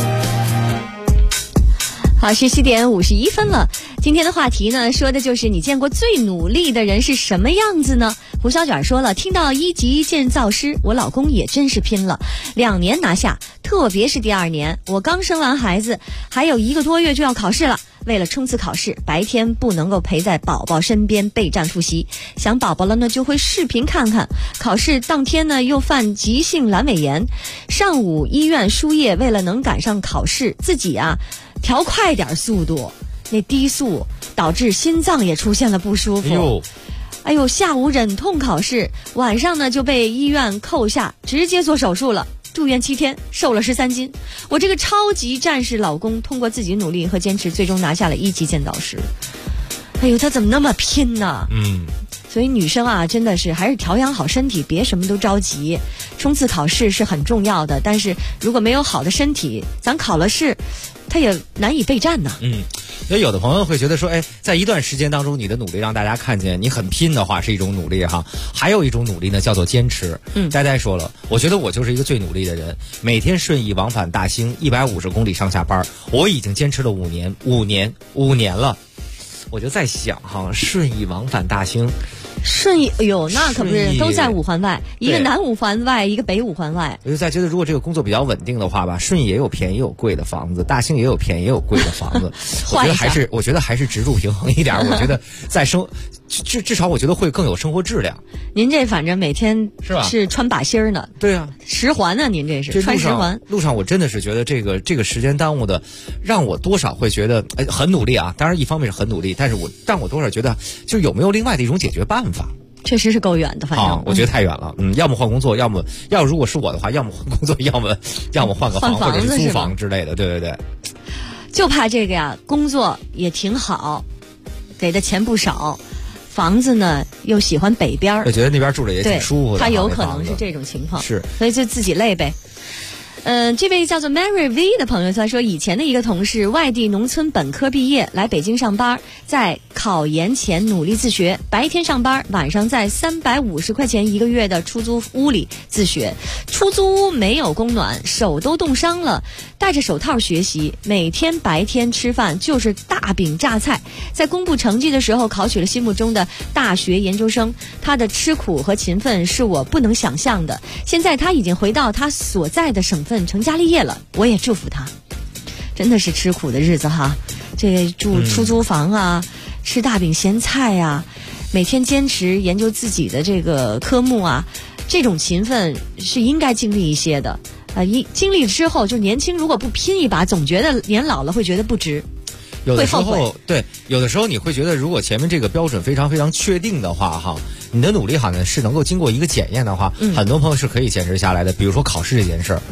好，17点51分了。今天的话题呢，说的就是你见过最努力的人是什么样子呢？胡小卷说了，听到1级建造师，我老公也真是拼了，2年拿下，特别是第2年，我刚生完孩子，还有1个多月就要考试了。为了冲刺考试，白天不能够陪在宝宝身边备战复习，想宝宝了呢就会视频看看。考试当天呢又犯急性阑尾炎，上午医院输液，为了能赶上考试，自己调快点速度，那低速导致心脏也出现了不舒服。哎呦，下午忍痛考试，晚上呢就被医院扣下，直接做手术了。住院7天，瘦了13斤。我这个超级战士老公通过自己努力和坚持，最终拿下了1级建造师。哎呦，他怎么那么拼呢？所以女生真的是还是调养好身体，别什么都着急。冲刺考试是很重要的，但是如果没有好的身体，咱考了试，他也难以备战呢。 所以有的朋友会觉得说，在一段时间当中，你的努力让大家看见你很拼的话，是一种努力哈。还有一种努力呢，叫做坚持。呆呆说了，我觉得我就是一个最努力的人，每天顺义往返大兴150公里上下班，我已经坚持了5年了。我就在想顺义往返大兴。 顺义，哎呦，那可不是都在5环外，一个南5环外，一个北5环外。 我就在觉得，如果这个工作比较稳定的话吧，顺义也有便宜也有贵的房子，大兴也有便宜也有贵的房子。我觉得还是直住平衡一点。我觉得在至少我觉得会更有生活质量。 您这反正每天是吧？ 是穿把心儿呢。 对啊 ，10环呢，您这是穿10环。 路上我真的是觉得这个时间耽误的，让我多少会觉得很努力啊。当然一方面是很努力，但是让我多少觉得就有没有另外的一种解决办法。 确实是够远的，反正我觉得太远了。要么换工作，要如果是我的话，要么换工作，要么换个房或者是租房之类的。对对对， 就怕这个工作也挺好，给的钱不少，房子呢又喜欢北边， 我觉得那边住着也挺舒服的。 他有可能是这种情况， 是， 所以就自己累呗。这位叫做 Mary V 的朋友他说，以前的一个同事外地农村本科毕业来北京上班，在考研前努力自学，白天上班，晚上在350块钱1个月的出租屋里自学。出租屋没有供暖，手都冻伤了，戴着手套学习，每天白天吃饭就是大饼榨菜。在公布成绩的时候考取了心目中的大学研究生，他的吃苦和勤奋是我不能想象的。现在他已经回到他所在的省份成家立业了，我也祝福他。真的是吃苦的日子哈，这住出租房吃大饼咸菜每天坚持研究自己的这个科目这种勤奋是应该经历一些的。经历之后就年轻，如果不拼一把，总觉得年老了会觉得不值。 有的时候对，有的时候你会觉得，如果前面这个标准非常非常确定的话你的努力好像是能够经过一个检验的话，很多朋友是可以坚持下来的。比如说考试这件事儿，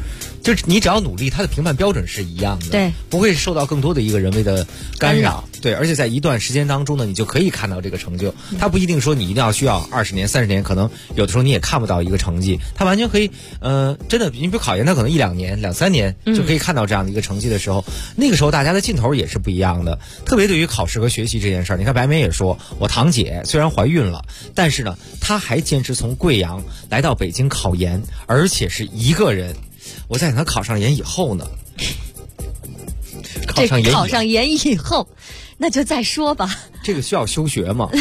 就是你只要努力，它的评判标准是一样的， 对， 不会受到更多的一个人为的干扰。对，而且在一段时间当中呢，你就可以看到这个成就。它不一定说你一定要需要20年、30年，可能有的时候你也看不到一个成绩。它完全可以，真的，你比如考研，它可能1-2年、2-3年就可以看到这样的一个成绩的时候，那个时候大家的劲头也是不一样的。特别对于考试和学习这件事儿，你看白梅也说，我堂姐虽然怀孕了，但是呢，她还坚持从贵阳来到北京考研，而且是一个人。我在她考上研以后呢， 考上研以后，那就再说吧。 这个需要休学吗？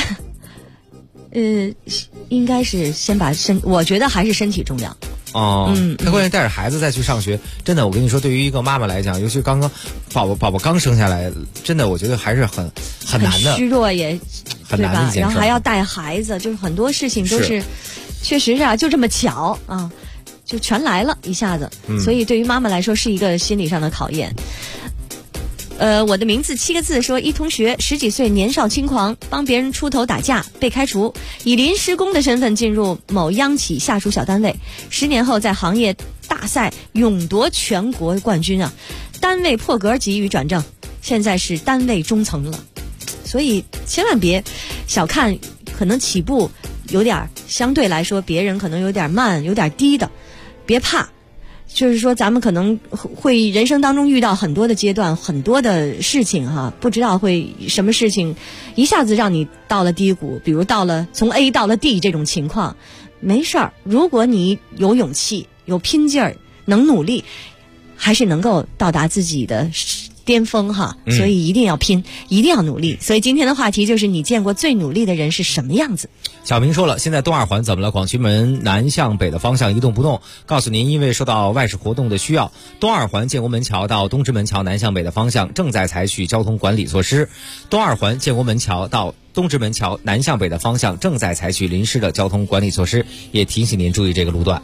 应该是先把我觉得还是身体重要。 哦，那关键带着孩子再去上学，真的，我跟你说，对于一个妈妈来讲，尤其刚刚宝宝刚生下来，真的，我觉得还是很难的， 虚弱也很难的一件事， 然后还要带孩子，就是很多事情都是，确实是啊，就这么巧啊，就全来了一下子，所以对于妈妈来说是一个心理上的考验。我的名字7个字说，一同学10几岁年少轻狂，帮别人出头打架被开除，以临时工的身份进入某央企下属小单位，10年后在行业大赛勇夺全国冠军啊，单位破格给予转正，现在是单位中层了。所以千万别小看可能起步有点相对来说别人可能有点慢有点低的，别怕。就是说咱们可能会人生当中遇到很多的阶段，很多的事情哈，不知道会什么事情一下子让你到了低谷，比如到了从 A 到了 D 这种情况，没事儿，如果你有勇气有拼劲儿能努力，还是能够到达自己的巅峰哈，所以一定要拼，一定要努力。所以今天的话题就是你见过最努力的人是什么样子。 小明说了，现在东二环怎么了？广渠门南向北的方向一动不动。告诉您，因为受到外事活动的需要，东二环建国门桥到东直门桥南向北的方向正在采取交通管理措施。东二环建国门桥到东直门桥南向北的方向正在采取临时的交通管理措施，也提醒您注意这个路段。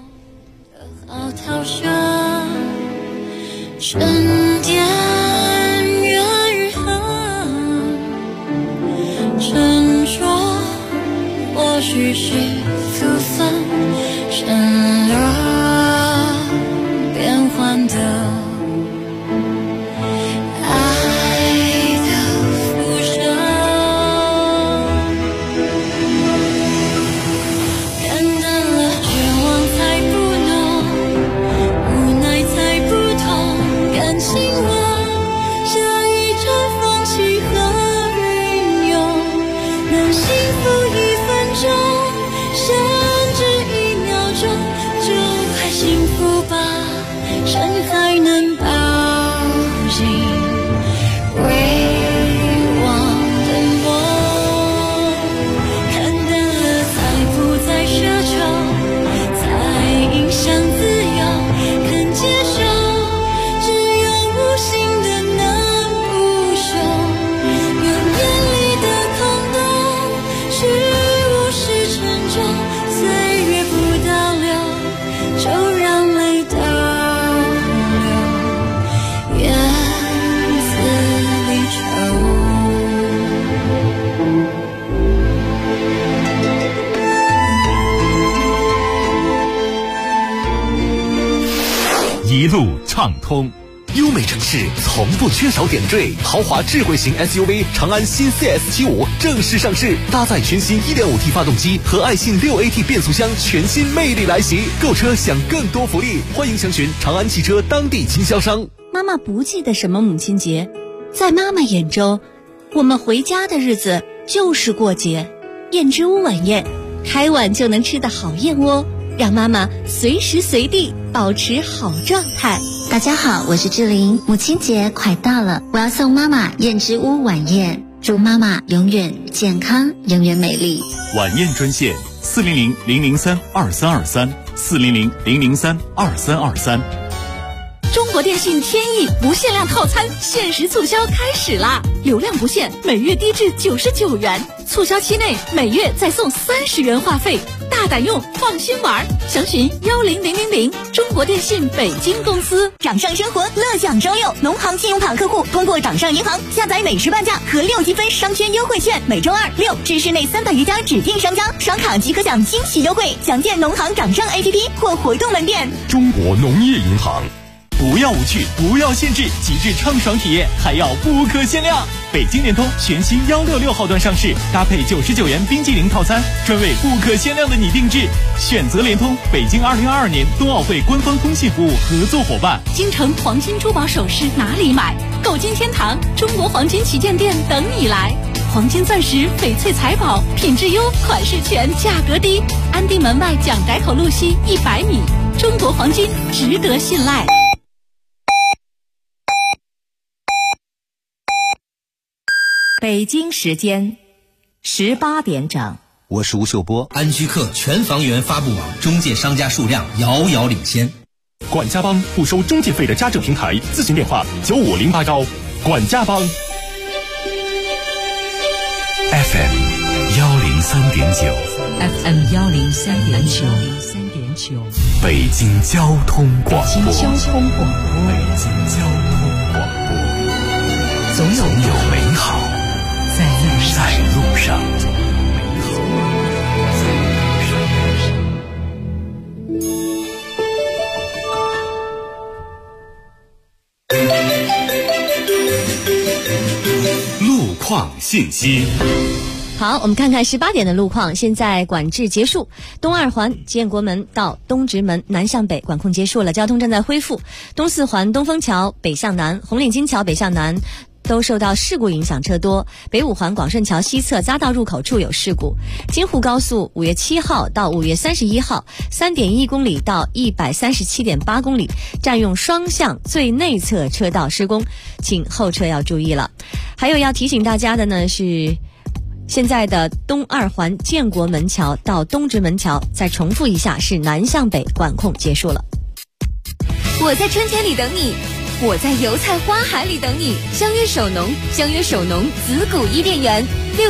沉淀远航，沉着或许是祖孙生了变幻的爱的浮生，看淡了绝望才不浓，无奈才不痛，感情啊下一场放弃和运用，能幸福1分钟甚至1秒钟就快幸福吧，山还能抱紧回望的梦，看淡了才不再奢求，才影响自由，肯接受只有无形的难不朽，用眼里的空洞去无视沉重，岁月不倒流，就让泪倒流，缘字离愁。 一路畅通。 优美城市从不缺少点缀，豪华智慧型 SUV 长安新 CS75 正式上市，搭载全新 1.5T 发动机和爱信 6AT 变速箱，全新魅力来袭。购车享更多福利，欢迎详询长安汽车当地经销商。 妈妈不记得什么母亲节，在妈妈眼中，我们回家的日子就是过节。燕之屋晚宴，开碗就能吃的好燕窝，让妈妈随时随地保持好状态。 大家好，我是志玲，母亲节快到了，我要送妈妈燕之屋晚宴，祝妈妈永远健康，永远美丽。 晚宴专线400-003-2323，400-003-2323。 中国电信天翼不限量套餐限时促销开始啦！流量不限，每月低至99元，促销期内每月再送30元话费，大胆用，放心玩。详询10000，中国电信北京公司。 掌上生活乐享周六，农行信用卡客户通过掌上银行下载美食半价和6积分商圈优惠券，每周2、6至市内300余家指定商家刷卡即可享惊喜优惠，详见农行掌上 APP 或活动门店。 中国农业银行。 不要无趣，不要限制，极致畅爽体验，还要不可限量。北京联通全新166号段上市，搭配99元冰激凌套餐，专为不可限量的你定制。选择联通，北京2022年冬奥会官方通信服务合作伙伴。 京城黄金珠宝首饰哪里买？购金天堂中国黄金旗舰店等你来。黄金钻石、翡翠财宝，品质优，款式全，价格低。安定门外蒋宅口路西100米，中国黄金值得信赖。 北京时间18点整， 我是吴秀波。 安居客全房源发布网中介商家数量遥遥领先。 管家帮不收中介费的家政平台，咨询电话95080。管家帮。 FM 103.9 FM 103.9， 北京交通广播。 北京交通广播。 北京交通广播。 总有美好在路上。路况信息。 好，我们看看18点的路况。现在管制结束，东二环建国门到东直门南向北管控结束了，交通正在恢复。东四环东风桥北向南、红领巾桥北向南都受到事故影响，车多。北五环广顺桥西侧匝道入口处有事故。京沪高速5月7号到5月31号 3.1 公里到 137.8 公里占用双向最内侧车道施工，请后车要注意了。还有要提醒大家的呢是，现在的东二环建国门桥到东直门桥，再重复一下，是南向北管控结束了。 我在春天里等你，我在油菜花海里等你。相约首农，相约首农紫谷伊甸园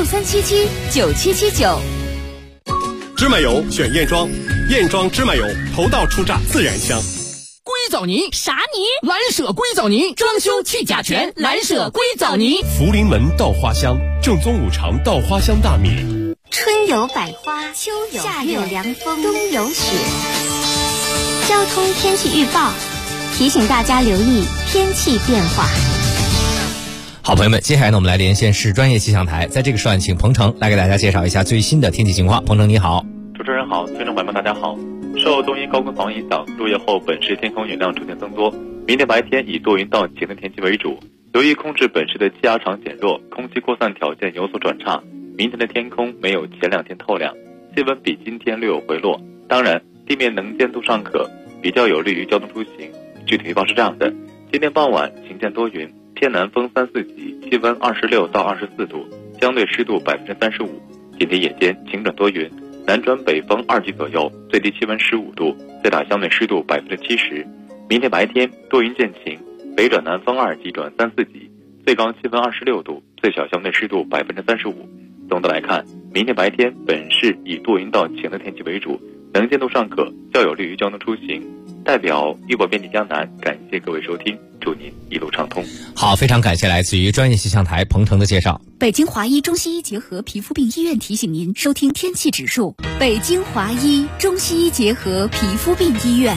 ，63779779。 芝麻油选燕庄，燕庄芝麻油头道出榨自然香。 硅藻泥啥泥？ 蓝舍硅藻泥，装修去甲醛，蓝舍硅藻泥。 福临门稻花香，正宗5常稻花香大米。 春有百花，秋有夏有凉风，冬有雪。交通天气预报提醒大家留意天气变化。 好，朋友们，接下来呢，我们来连线市专业气象台，在这个时段，请鹏程来给大家介绍一下最新的天气情况。鹏程你好。 主持人好，听众朋友们大家好。受东阴高空防影响，入夜后本市天空云量逐渐增多，明天白天以多云到晴的天气为主。由于控制本市的气压场减弱，空气扩散条件有所转差，明天的天空没有前2天透亮，气温比今天略有回落。当然，地面能见度尚可，比较有利于交通出行。具体预报是这样的：今天傍晚晴间多云，偏南风3、4级，气温26到24度，相对湿度35%。今天夜间晴转多云，南转北风2级左右，最低气温15度，最大相对湿度70%。明天白天多云见晴，北转南风2级转3、4级，最高气温26度，最小相对湿度35%。总的来看，明天白天本市以多云到晴的天气为主，能见度尚可，较有利于交通出行。代表预报编辑江南，感谢各位收听，祝您一路畅通。 好，非常感谢来自于专业气象台鹏程的介绍。 北京华医中西医结合皮肤病医院提醒您收听天气指数。北京华医中西医结合皮肤病医院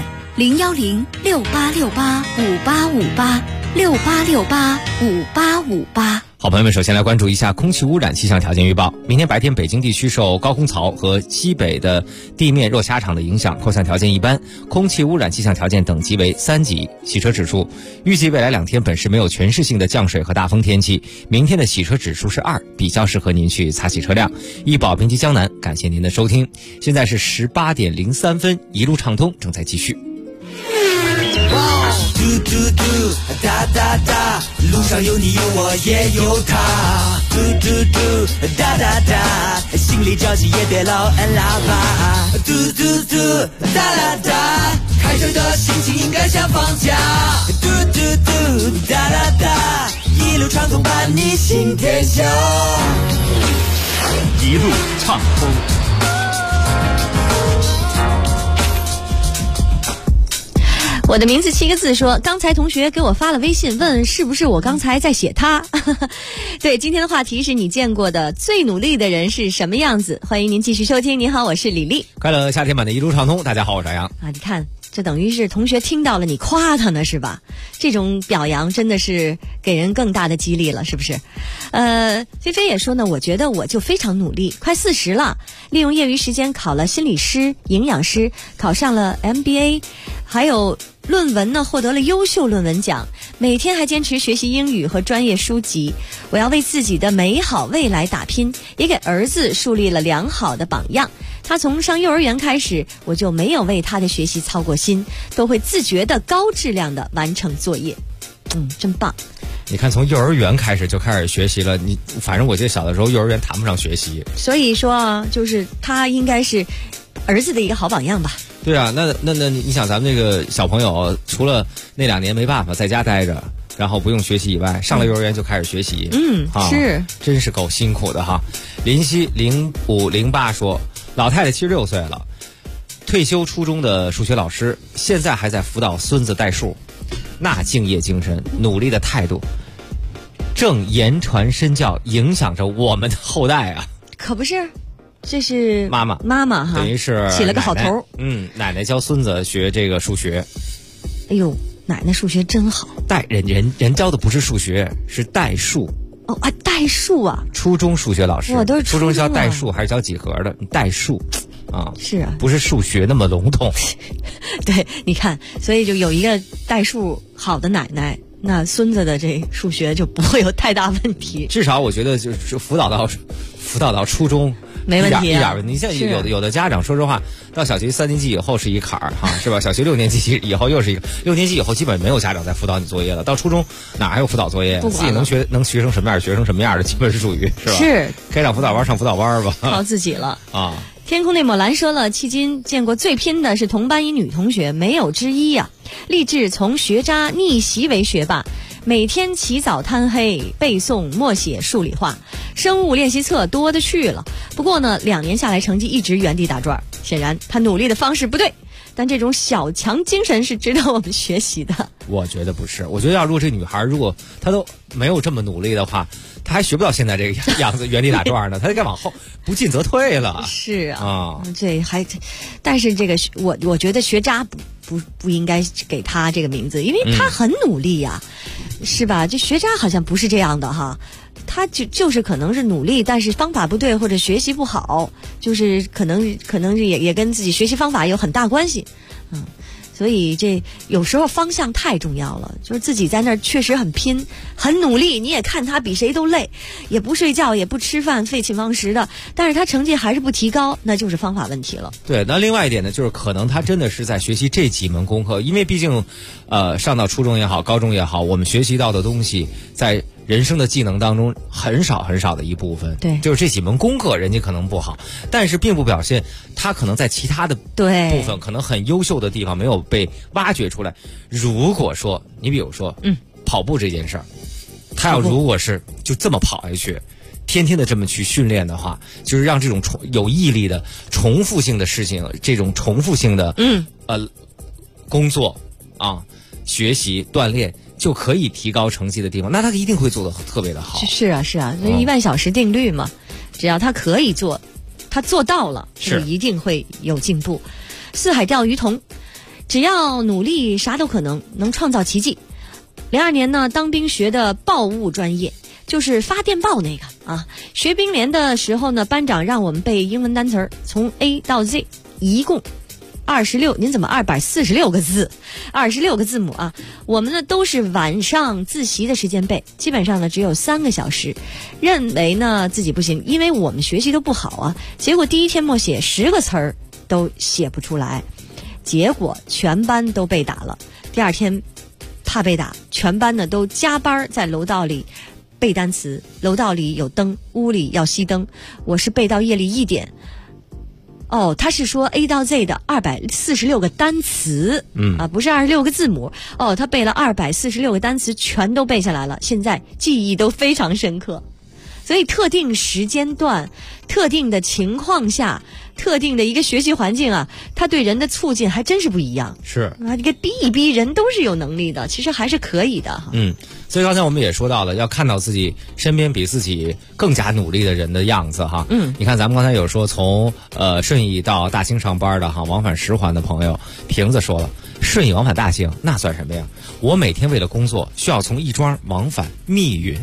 ，0106868585858，68685858。 好，朋友们，首先来关注一下空气污染气象条件预报。明天白天，北京地区受高空槽和西北的地面弱狭场的影响，扩散条件一般，空气污染气象条件等级为3级。洗车指数，预计未来2天本市没有全市性的降水和大风天气，明天的洗车指数是2，比较适合您去擦洗车辆。医保编辑江南，感谢您的收听。现在是18点03分，一路畅通正在继续。 嘟嘟嘟，哒哒哒，路上有你有我也有他。嘟嘟嘟，哒哒哒，心里着急也别老按喇叭。嘟嘟嘟，哒哒哒，开车的心情应该像放假。嘟嘟嘟，哒哒哒，一路畅通伴你行天下。 一路畅通。 我的名字7个字说，刚才同学给我发了微信，问是不是我刚才在写他。对，今天的话题是你见过的最努力的人是什么样子？欢迎您继续收听。你好，我是李丽。 快乐夏天版的一路畅通，大家好，我是杨啊。你看，这等于是同学听到了你夸他呢，是吧？这种表扬真的是给人更大的激励了，是不是？菲菲也说呢，我觉得我就非常努力，快40了，利用业余时间考了心理师、营养师，考上了 MBA， 还有论文呢获得了优秀论文奖，每天还坚持学习英语和专业书籍。我要为自己的美好未来打拼，也给儿子树立了良好的榜样。他从上幼儿园开始，我就没有为他的学习操过心，都会自觉的高质量的完成作业。真棒。 你看，从幼儿园开始就开始学习了，反正我记得小的时候幼儿园谈不上学习。 所以说啊，就是他应该是儿子的一个好榜样吧。 对啊，那你想，咱们这个小朋友除了那2年没办法在家待着，然后不用学习以外，上了幼儿园就开始学习。 是， 真是够辛苦的哈。林夕0508说，老太太76岁了，退休初中的数学老师，现在还在辅导孙子代数，那敬业精神、努力的态度，正言传身教，影响着我们的后代啊！ 可不是。这是妈妈哈， 等于是起了个好头。 奶奶教孙子学这个数学。 哎呦，奶奶数学真好。 人教的不是数学，是代数。 代数啊！ 初中数学老师， 我都是初中教代数还是教几何的？代数啊， 是啊， 不是数学那么笼统。 对，你看，所以就有一个代数好的奶奶，那孙子的这数学就不会有太大问题。 至少我觉得就是辅导到初中。 没问题， 一点问题。你像有的家长，说实话，到小学3年级以后是一坎儿哈，是吧？小学6年级以后又是一个，6年级以后基本没有家长在辅导你作业了。到初中哪还有辅导作业？自己能学成什么样，学成什么样的，基本是属于是吧？ 是该上辅导班上辅导班吧， 靠自己了啊。 天空那抹蓝说了，迄今见过最拼的是同班一女同学，没有之一呀。立志从学渣逆袭为学霸。每天起早贪黑背诵默写数理化，生物练习册多得去了。不过呢，2年下来成绩一直原地打转，显然他努力的方式不对。但这种小强精神是值得我们学习的。 我觉得不是，我觉得如果这女孩如果她都没有这么努力的话，她还学不到现在这个样子，原地打转呢，她该往后不进则退了。 是啊，但是这个我觉得学渣不应该给他这个名字，因为他很努力呀，是吧？这学渣好像不是这样的哈。他就是可能是努力，但是方法不对或者学习不好，就是可能也跟自己学习方法有很大关系，所以这有时候方向太重要了，就是自己在那儿确实很拼很努力，你也看他比谁都累，也不睡觉也不吃饭，废寝忘食的，但是他成绩还是不提高，那就是方法问题了。 对，那另外一点呢，就是可能他真的是在学习这几门功课，因为毕竟上到初中也好高中也好，我们学习到的东西在人生的技能当中很少的一部分。 对， 就是这几门功课人家可能不好，但是并不表现他可能在其他的部分可能很优秀的地方没有被挖掘出来。如果说你比如说跑步这件事儿，他要如果是就这么跑下去，天天的这么去训练的话，就是让这种有毅力的重复性的事情，这种重复性的工作啊，学习锻炼就可以提高成绩的地方，那他一定会做得特别的好。 是啊，那1万小时定律嘛，只要他可以做，他做到了，就一定会有进步。四海钓鱼童，只要努力，啥都可能，能创造奇迹。02年呢，当兵学的报务专业，就是发电报那个啊。学兵连的时候呢，班长让我们背英文单词儿，从 A 到 Z， 一共26，您怎么246个字，26个字母啊？我们呢都是晚上自习的时间背，基本上呢只有3个小时。认为呢自己不行，因为我们学习都不好啊。结果第一天默写10个词儿都写不出来，结果全班都被打了。第二天怕被打，全班呢都加班在楼道里背单词，楼道里有灯，屋里要熄灯，我是背到夜里1点。他是说 A 到 Z 的246个单词，不是26个字母。他背了246个单词，全都背下来了，现在记忆都非常深刻。所以特定时间段、特定的情况下， 特定的一个学习环境啊，它对人的促进还真是不一样。 是啊，这个逼一逼人都是有能力的，其实还是可以的。 所以刚才我们也说到了，要看到自己身边比自己更加努力的人的样子哈。你看咱们刚才有说从顺义到大兴上班的哈，往返10环的朋友，瓶子说了，顺义往返大兴那算什么呀？我每天为了工作需要从亦庄往返密云，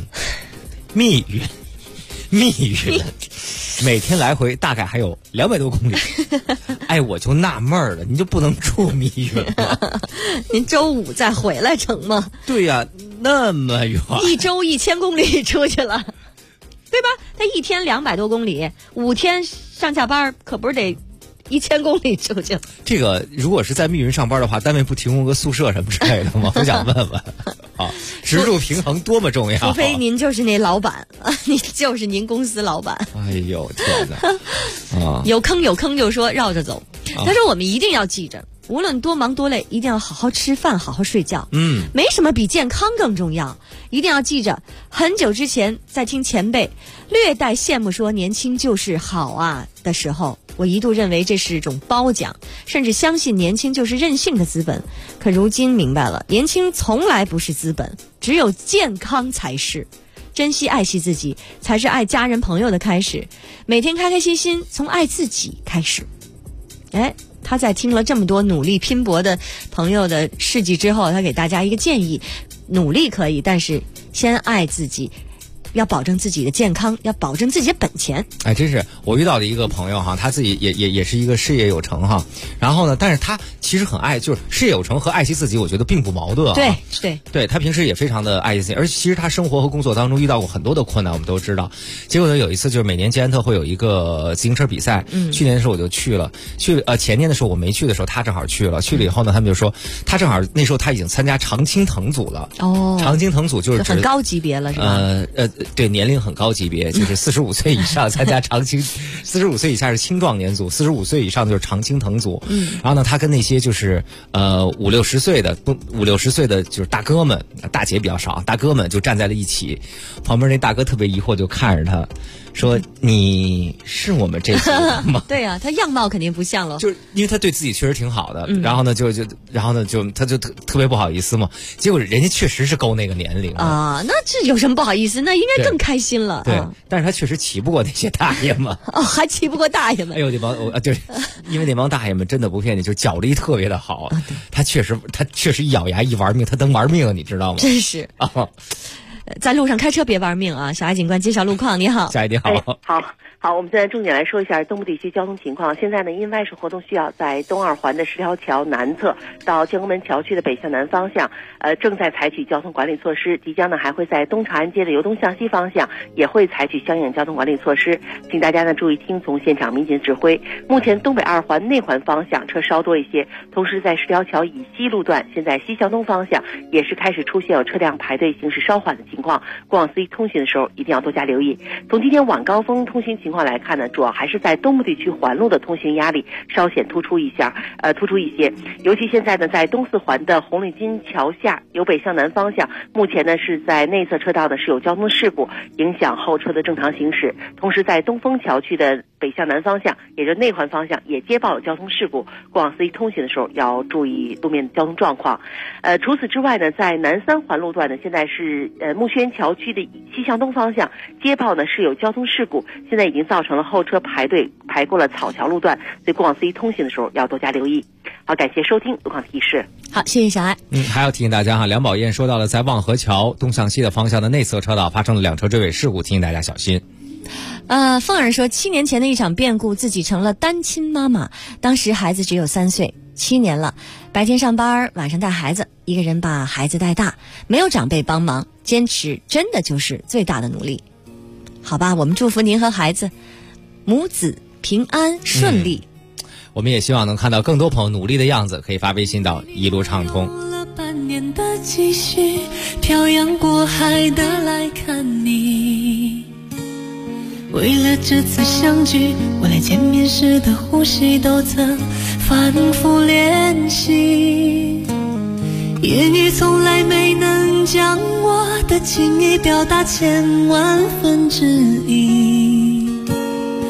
每天来回大概还有200多公里。哎，我就纳闷了，你就不能住密云吗？ 您周5再回来成吗？ 对呀，那么远 ，1周1000公里出去了，对吧？他1天200多公里，5天上下班可不是得1000公里出去了。 这个如果是在密云上班的话，单位不提供个宿舍什么之类的吗？我想问问啊，食住平衡多么重要！ 除非您就是那老板，你就是您公司老板。 哎呦天哪！啊， 有坑就说绕着走。他说我们一定要记着，无论多忙多累，一定要好好吃饭，好好睡觉。没什么比健康更重要。一定要记着，很久之前在听前辈略带羡慕说年轻就是好啊的时候，我一度认为这是一种褒奖，甚至相信年轻就是任性的资本。可如今明白了，年轻从来不是资本，只有健康才是。珍惜爱惜自己，才是爱家人朋友的开始。每天开开心心，从爱自己开始。他在听了这么多努力拼搏的朋友的事迹之后，他给大家一个建议：努力可以，但是先爱自己，要保证自己的健康，要保证自己的本钱。 哎，真是我遇到的一个朋友哈，他自己也是一个事业有成哈，然后呢，但是他其实很爱，就是事业有成和爱惜自己，我觉得并不矛盾啊。对，他平时也非常的爱惜自己，而其实他生活和工作当中遇到过很多的困难，我们都知道。结果呢，有一次就是每年捷安特会有一个自行车比赛，去年的时候我就去了，前年的时候我没去的时候，他正好去了以后呢，他们就说他正好那时候他已经参加常青藤组了。常青藤组就是很高级别了，是吧？ 对，年龄很高级别，就是45岁以上参加常青，45岁以下是青壮年组，45岁以上就是常青藤组。然后呢，他跟那些就是50-60岁的就是大哥们，大姐比较少，大哥们就站在了一起，旁边那大哥特别疑惑就看着他说：“你是我们这组的吗？” 对啊，他样貌肯定不像了， 就是因为他对自己确实挺好的，然后呢他就特别不好意思嘛。结果人家确实是够那个年龄啊，那这有什么不好意思？那应该更开心了。 对，但是他确实骑不过那些大爷们。 还骑不过大爷们？ 哎呦，就是因为那帮大爷们真的不骗你，就脚力特别的好。他确实一咬牙一玩命，他能玩命，你知道吗？ 真是啊。在路上开车别玩命啊！小爱警官介绍路况，你好， 小爱你好。 好，我们现在重点来说一下东部地区交通情况。现在呢，因外事活动需要，在东2环的10条桥南侧到建国门桥区的北向南方向，正在采取交通管理措施。即将呢，还会在东长安街的由东向西方向也会采取相应交通管理措施，请大家呢注意听从现场民警指挥。目前东北2环内环方向车稍多一些，同时在10条桥以西路段，现在西向东方向也是开始出现有车辆排队行驶稍缓的情况，过往司机通行的时候一定要多加留意。从今天晚高峰通行情况来看呢，主要还是在东部地区环路的通行压力稍显突出一些，尤其现在呢，在东4环的红绿金桥下由北向南方向，目前呢是在内侧车道呢是有交通事故，影响后车的正常行驶。同时在东风桥区的北向南方向，也就是内环方向也接报有交通事故，过往司机通行的时候要注意路面交通状况。除此之外呢，在南3环路段呢，现在是木樨桥区的西向东方向接报呢是有交通事故，现在已经造成了后车排队排过了草桥路段，所以过往司机通行的时候要多加留意。好，感谢收听路况提示。 好，谢谢小爱。 还要提醒大家哈，梁宝燕说到了在望河桥东向西的方向的内侧车道发生了2车追尾事故，提醒大家小心。 凤儿说7年前的一场变故，自己成了单亲妈妈，当时孩子只有3岁，7年了，白天上班，晚上带孩子，一个人把孩子带大，没有长辈帮忙，坚持真的就是最大的努力。好吧，我们祝福您和孩子母子平安顺利。 我们也希望能看到更多朋友努力的样子，可以发微信到一路畅通。 了半年的积蓄，漂洋过海的来看你，为了这次相聚，我连见面时的呼吸都曾反复练习，言语从来没能将我的情意表达10000000分之一。我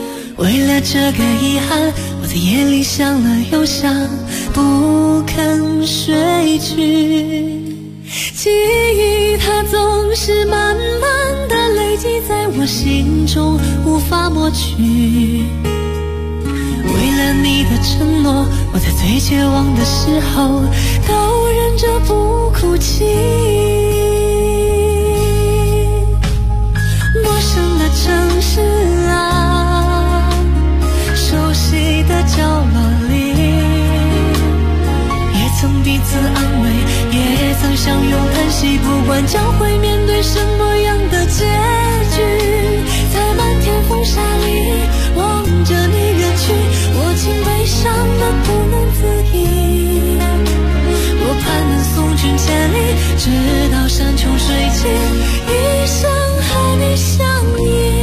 为了这个遗憾，我在夜里想了又想，不肯睡去。记忆它总是慢慢的累积在我心中，无法抹去。为了你的承诺，我在最绝望的时候都忍着不哭泣。陌生的城市啊，熟悉的角落里，也曾彼此安慰，也曾相拥叹息，不管将会面对什么样的结局，在漫天风沙里望着你远去，我竟悲伤得不能自已。多盼能送君千里，直到山穷水尽，一生和你相依。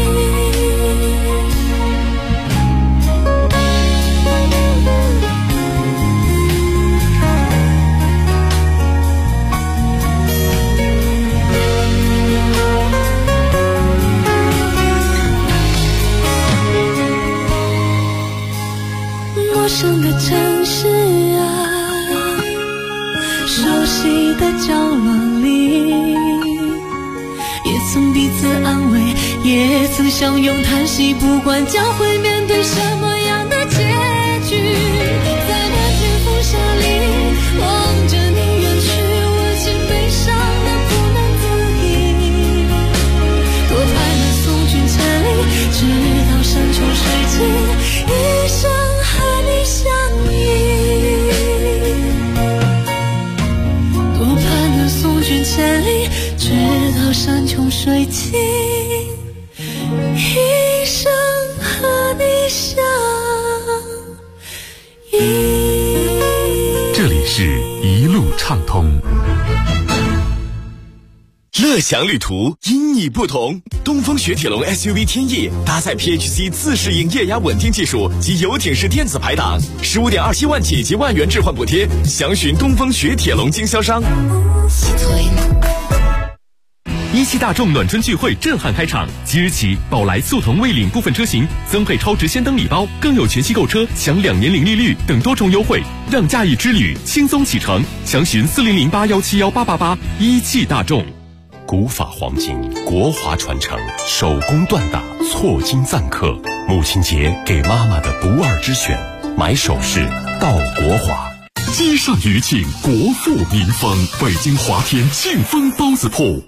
陌生的城市啊，熟悉的角落里，也曾彼此安慰，也曾相拥叹息，不管将会面对什么样的结局，在漫天风沙里望着你远去，我竟悲伤得不能自已。多盼能送君千里，直到山穷水尽，一生和你相依。多盼能送君千里，直到山穷水尽，一生和你相依。 这里是一路畅通。 乐享旅途因你不同，东风雪铁龙 SUV 天翼搭载 PHC 自适应液压稳定技术及游艇式电子排档，15.27万起及万元置换补贴，详询东风雪铁龙经销商。 17大众暖春聚会震撼开场，即日起，宝来、速腾、蔚领部分车型增配超值先登礼包，更有全息购车享2年零利率等多重优惠，让假日之旅轻松启程。详询4008171888。17大众。古法黄金，国华传承，手工锻打，错金赞客。母亲节给妈妈的不二之选，买首饰到国华。积善余庆，国富民丰。北京华天庆丰包子铺。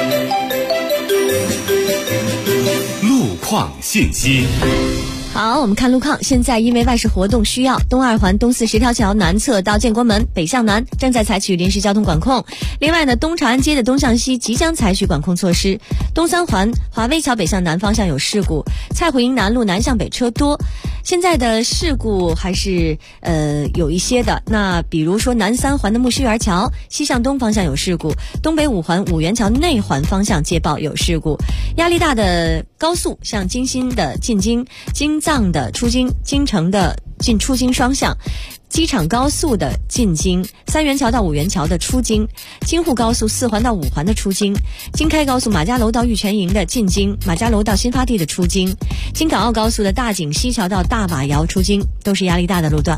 路况信息。 好，我们看路况。现在因为外事活动需要，东2环东410条桥南侧到建国门北向南正在采取临时交通管控。另外呢，东长安街的东向西即将采取管控措施。东3环华威桥北向南方向有事故，蔡虎营南路南向北车多。现在的事故还是有一些的，那比如说南3环的木樨园桥西向东方向有事故，东北5环五原桥内环方向接报有事故。压力大的高速向京新的进京、京藏的出京、京城的进出京双向，机场高速的进京，三元桥到五元桥的出京，京沪高速4环到5环的出京，京开高速马家楼到玉泉营的进京，马家楼到新发地的出京，京港澳高速的大井西桥到大马窑出京，都是压力大的路段。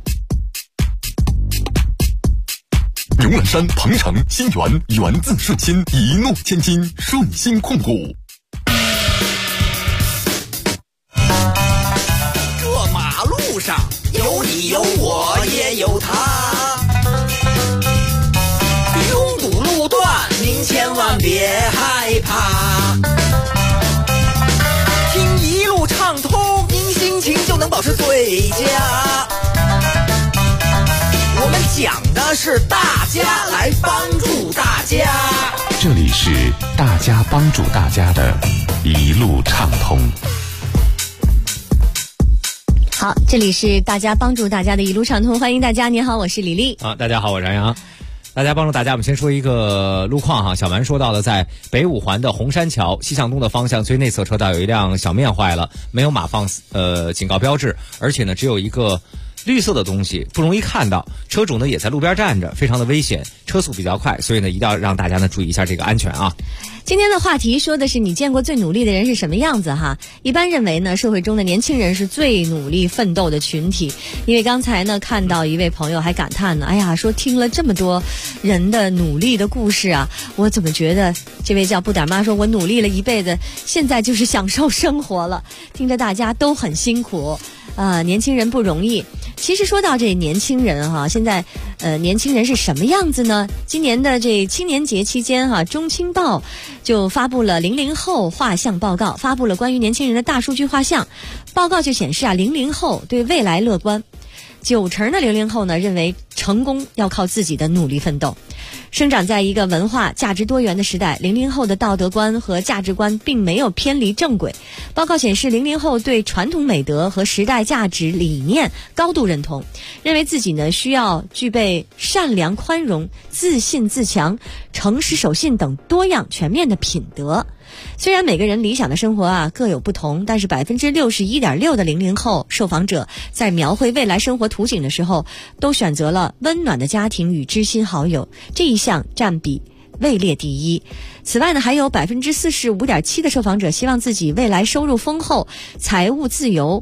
牛栏山、鹏城、新源，源自顺心，一诺千金，顺心控股。 这马路上有你有我也有他，拥堵路段您千万别害怕，听一路畅通，您心情就能保持最佳。我们讲的是大家来帮助大家， 这里是大家帮助大家的一路畅通。 好，这里是大家帮助大家的一路畅通，欢迎大家。您好，我是李丽。 大家好，我是杨洋。大家帮助大家，我们先说一个路况哈。小蛮说到了，在北5环的红山桥西向东的方向最内侧车道有一辆小面坏了，没有码放警告标志，而且呢只有一个绿色的东西不容易看到，车主呢也在路边站着，非常的危险。 车速比较快，所以呢一定要让大家呢注意一下这个安全啊。 今天的话题说的是你见过最努力的人是什么样子哈？一般认为呢，社会中的年轻人是最努力奋斗的群体。因为刚才呢看到一位朋友还感叹呢，哎呀，说听了这么多人的努力的故事啊，我怎么觉得这位叫不点妈说，我努力了一辈子，现在就是享受生活了。听着大家都很辛苦，年轻人不容易。其实说到这年轻人哈，现在年轻人是什么样子呢？今年的这青年节期间哈，中青报就发布了00后画像报告，发布了关于年轻人的大数据画像。报告就显示啊，00后对未来乐观，90%的00后呢认为成功要靠自己的努力奋斗。生长在一个文化价值多元的时代，00后的道德观和价值观并没有偏离正轨。报告显示，00后对传统美德和时代价值理念高度认同，认为自己呢需要具备善良、宽容、自信、自强、诚实、守信等多样全面的品德。虽然每个人理想的生活啊各有不同，但是61.6%的00后受访者在描绘未来生活图景的时候，都选择了温暖的家庭与知心好友，这一项占比位列第一。此外呢，还有45.7%的受访者希望自己未来收入丰厚、财务自由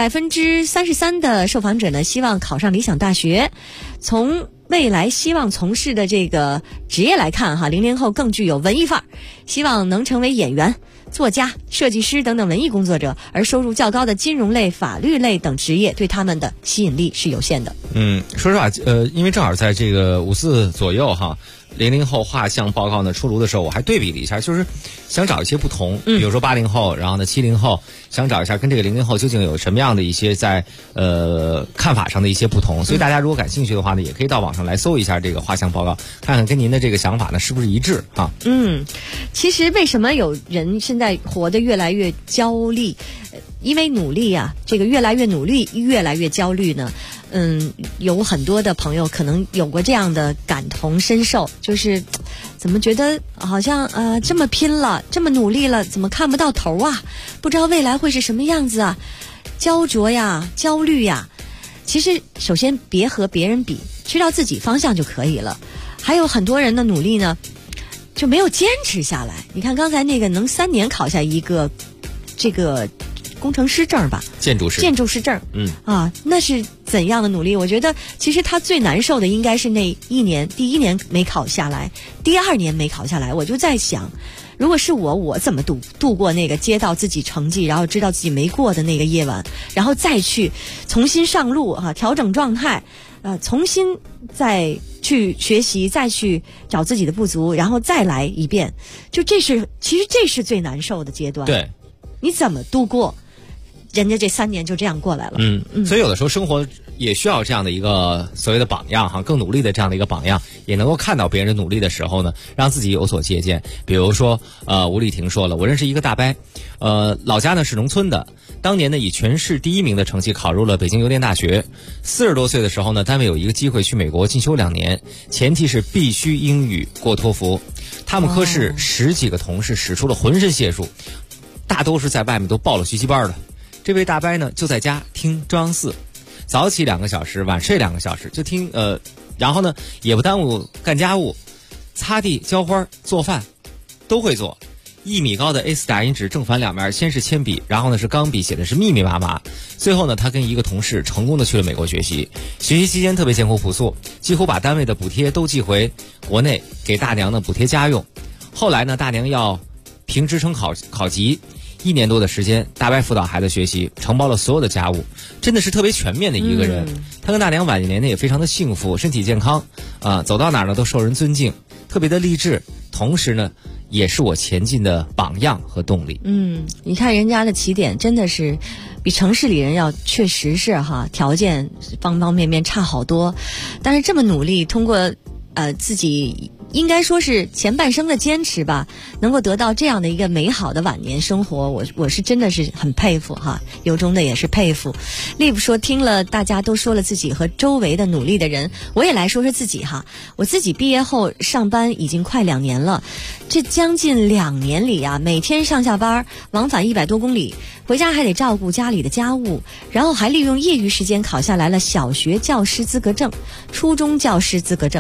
，33%的受访者呢希望考上理想大学。从未来希望从事的这个职业来看哈，00后更具有文艺范儿，希望能成为演员、作家、设计师等等文艺工作者，而收入较高的金融类、法律类等职业对他们的吸引力是有限的。 说实话，因为正好在这个54左右哈，00后画像报告呢出炉的时候，我还对比了一下，就是想找一些不同，比如说80后，然后呢70后，想找一下跟这个00后究竟有什么样的一些在看法上的一些不同。所以大家如果感兴趣的话呢，也可以到网上来搜一下这个画像报告，看看跟您的这个想法呢是不是一致啊。 其实为什么有人现在活得越来越焦虑？因为努力啊，这个越来越努力，越来越焦虑呢。有很多的朋友可能有过这样的感同身受，就是怎么觉得好像这么拼了，这么努力了，怎么看不到头啊？不知道未来会是什么样子啊？焦灼呀，焦虑呀。其实首先别和别人比，知道自己方向就可以了。还有很多人的努力呢就没有坚持下来。你看刚才那个能3年考下一个这个工程师证吧，建筑师证，那是怎样的努力？我觉得其实他最难受的应该是那一年，第一年没考下来，第2年没考下来。我就在想，如果是我怎么度过那个接到自己成绩，然后知道自己没过的那个夜晚，然后再去重新上路调整状态，重新再去学习，再去找自己的不足，然后再来一遍。其实这是最难受的阶段。 对， 你怎么度过？人家这3年就这样过来了。 所以有的时候生活也需要这样的一个所谓的榜样哈，更努力的这样的一个榜样，也能够看到别人努力的时候呢，让自己有所借鉴。比如说吴丽婷说了，我认识一个大伯，老家呢是农村的，当年呢以全市第1名的成绩考入了北京邮电大学。40多岁的时候呢，单位有一个机会去美国进修2年，前提是必须英语过托福。他们科室10几个同事使出了浑身解数，大都是在外面都报了学习班的。这位大伯呢就在家听中央4，早起2个小时，晚睡2个小时，就听然后呢也不耽误干家务，擦地、浇花、做饭都会做。1米高的 A4 打印纸正反两面，先是铅笔，然后呢是钢笔，写的是密密麻麻。最后呢，他跟一个同事成功的去了美国学习。学习期间特别艰苦朴素，几乎把单位的补贴都寄回国内，给大娘呢补贴家用。后来呢，大娘要评职称考级，1年多的时间，大伯辅导孩子学习，承包了所有的家务，真的是特别全面的一个人。他跟大娘晚年呢也非常的幸福，身体健康走到哪儿呢都受人尊敬，特别的励志。同时呢，也是我前进的榜样和动力。 你看人家的起点真的是比城市里人要确实是条件方方面面差好多，但是这么努力，通过自己应该说是前半生的坚持吧，能够得到这样的一个美好的晚年生活，我是真的是很佩服由衷的也是佩服。Liv 说，听了大家都说了自己和周围的努力的人，我也来说说自己我自己毕业后上班已经快2年了，这将近2年里每天上下班往返100多公里，回家还得照顾家里的家务，然后还利用业余时间考下来了小学教师资格证、初中教师资格证。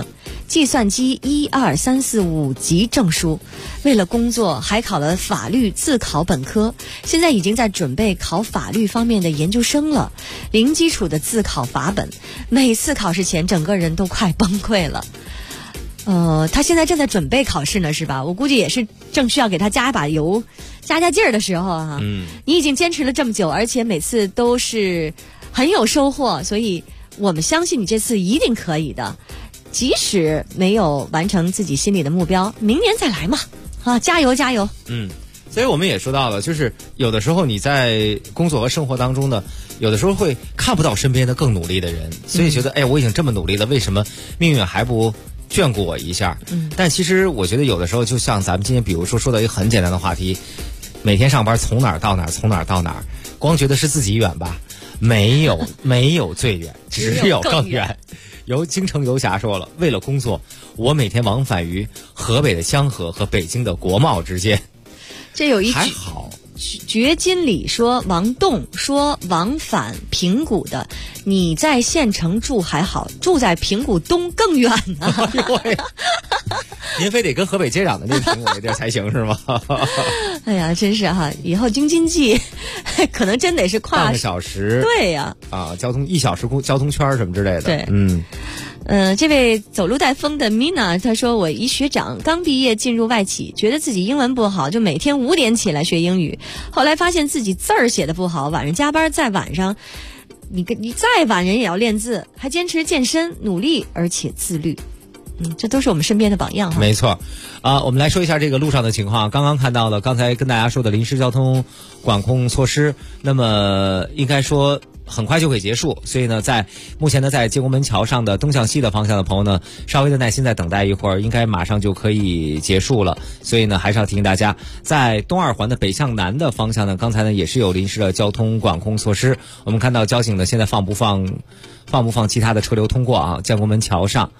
计算机1、2、3、4、5级证书，为了工作还考了法律自考本科，现在已经在准备考法律方面的研究生了。零基础的自考法本，每次考试前整个人都快崩溃了。他现在正在准备考试呢，是吧？我估计也是正需要给他加一把油、加劲儿的时候哈。你已经坚持了这么久，而且每次都是很有收获，所以我们相信你这次一定可以的。即使没有完成自己心里的目标，明年再来嘛！啊，加油加油！ 所以我们也说到了，就是有的时候你在工作和生活当中呢，有的时候会看不到身边的更努力的人，所以觉得我已经这么努力了，为什么命运还不眷顾我一下？但其实我觉得有的时候，就像咱们今天比如说到一个很简单的话题，每天上班从哪儿到哪儿，从哪儿到哪儿，光觉得是自己远吧？没有最远，只有更远。由京城游侠说了，为了工作，我每天往返于河北的香河和北京的国贸之间。 这有一还好。 掘金里说，王栋说往返平谷的，你在县城住还好，住在平谷东更远呢。 您非得跟河北接壤的那平谷那地儿才行是吗？ 哎呀，真是哈，以后京津冀可能真得是跨半个小时。 对呀， 交通1小时交通圈什么之类的。 对，这位走路带风的 Mina 她说，我一学长刚毕业进入外企，觉得自己英文不好，就每天5点起来学英语，后来发现自己字儿写的不好，晚上加班，在晚上你再晚人也要练字，还坚持健身，努力而且自律。这都是我们身边的榜样哈。 没错，我们来说一下这个路上的情况。刚刚看到了，刚才跟大家说的临时交通管控措施，那么应该说很快就会结束，所以呢，目前呢，在建国门桥上的东向西的方向的朋友呢，稍微的耐心再等待一会儿，应该马上就可以结束了。所以呢，还是要提醒大家，在东二环的北向南的方向呢，刚才呢也是有临时的交通管控措施。我们看到交警呢现在放不放其他的车流通过啊？建国门桥上。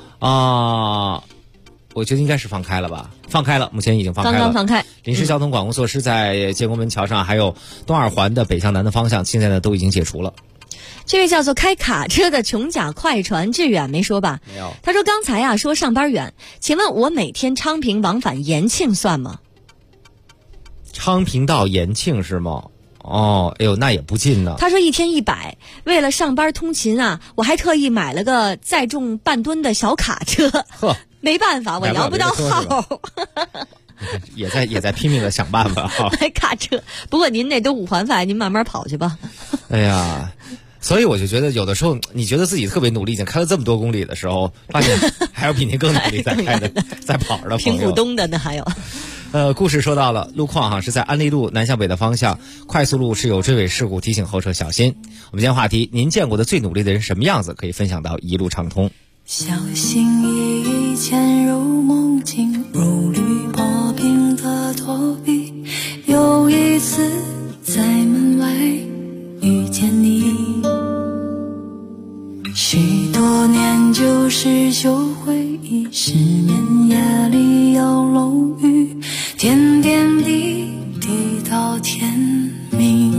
我觉得应该是放开了吧，放开了，目前已经放开了， 刚刚放开。 临时交通管控措施在建国门桥上，还有东二环的北向南的方向，现在呢都已经解除了。 这位叫做开卡车的穷甲快船致远没说吧？ 没有。 他说刚才说上班远，请问我每天昌平往返延庆算吗？ 昌平到延庆是吗？那也不近呢。 他说1天100，为了上班通勤我还特意买了个载重半吨的小卡车。没办法，我摇不到号。 也在拼命的想办法买卡车，不过您那都5环外，您慢慢跑去吧。 哎呀，所以我就觉得有的时候你觉得自己特别努力，已经开了这么多公里的时候，发现还有比您更努力在开的在跑着的朋友。 平谷东的呢还有。 故事说到了路况是在安利路南向北的方向，快速路是有追尾事故，提醒后车小心。我们今天话题，您见过的最努力的人什么样子？可以分享到一路畅通。 小心翼翼潜入梦境，如履薄冰的躲避。有一次在门外遇见你，许多年旧事旧回忆，失眠夜里有楼宇，点点滴滴到天明。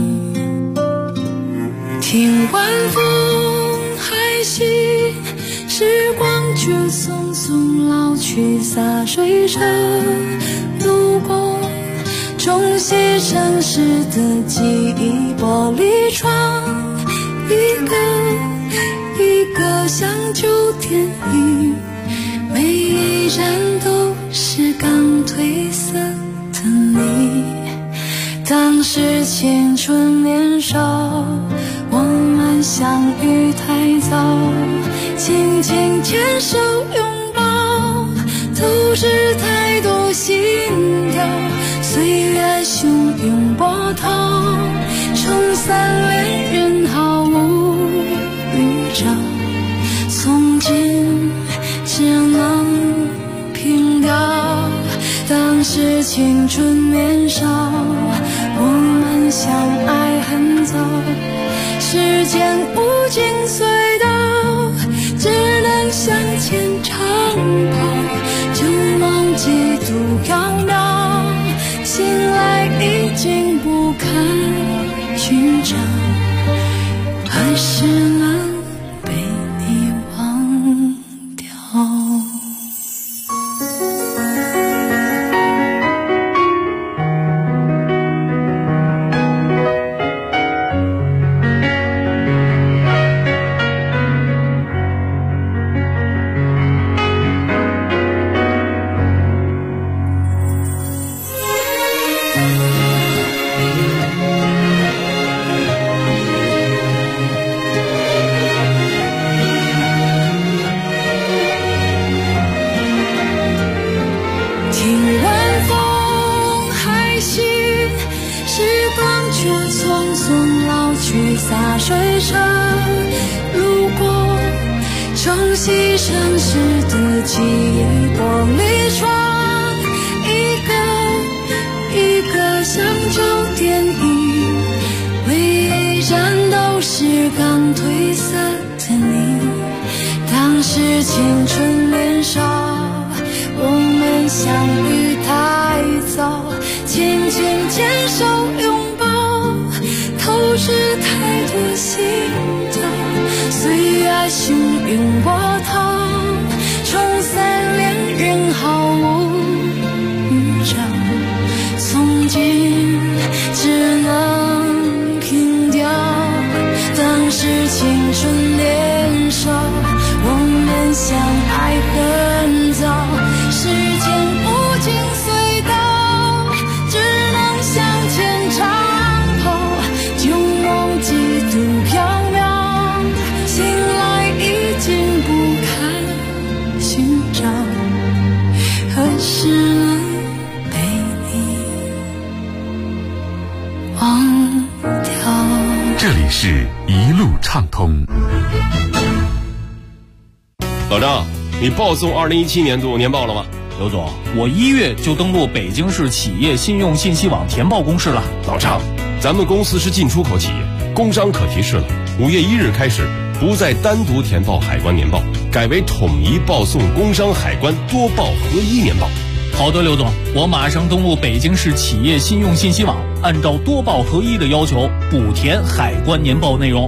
听晚风还细，时光却匆匆老去，洒水车路过，冲洗城市的记忆，玻璃窗一个一个像旧电影，每一站都是刚褪色的你。当时青春年少，我们相遇太早，紧紧牵手拥抱，都是太多心跳，岁月汹涌波涛，冲散恋人毫无预兆，从今只能凭吊。当时青春年少，我们相爱很早，时间无尽隧道，只能向前长跑，旧梦几度缥缈，醒来已经不堪寻找，还是能被你忘掉。 记忆玻璃窗，一个像照电影，唯一战斗是刚褪色的你。当时青春年少，我们相遇太早，紧紧牵手拥抱，透支太多心跳，岁月幸运波涛，冲散恋人毫无预兆，从今只能凭吊。当时青春年少，我们相爱很早，时间无尽隧道，只能向前长跑，旧梦几度缥缈，醒来已经不堪寻找，何时能被你忘掉。 这里是一路畅通。 老张，你报送2017年度年报了吗？ 刘总，我1月就登录北京市企业信用信息网填报公示了。 老张，咱们公司是进出口企业，工商可提示了，5月1日开始不再单独填报海关年报，改为统一报送工商海关多报合一年报。 好的，刘总，我马上登录北京市企业信用信息网，按照多报合一的要求补填海关年报内容。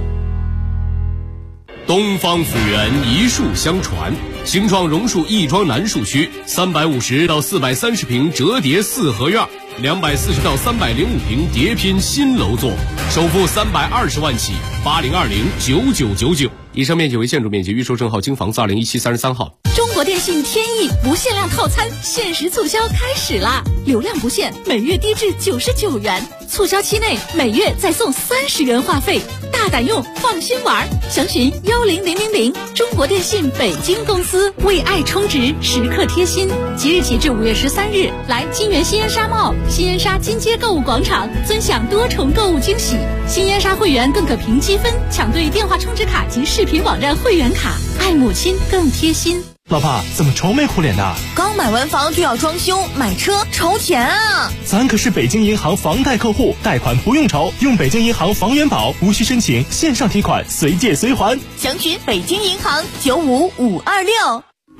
东方府源一树相传，形状榕树亦庄南树区350到430平折叠四合院，240到305平叠拼新楼座，首付320万起，80209999。以上面积为建筑面积，预售证号京房子201733号。 中国电信天翼不限量套餐限时促销开始啦！流量不限，每月低至99元，促销期内每月再送30元话费，大胆用，放心玩。详询10000。中国电信北京公司，为爱充值，时刻贴心。即日起至5月13日，来金源新烟沙贸、新烟沙金街购物广场，尊享多重购物惊喜。新烟沙会员更可凭积分抢对电话充值卡及视频网站会员卡，爱母亲更贴心。 老爸，怎么愁眉苦脸的？ 刚买完房就要装修，买车愁钱啊！ 咱可是北京银行房贷客户，贷款不用愁，用北京银行房源宝，无需申请，线上提款，随借随还。 详询北京银行95526。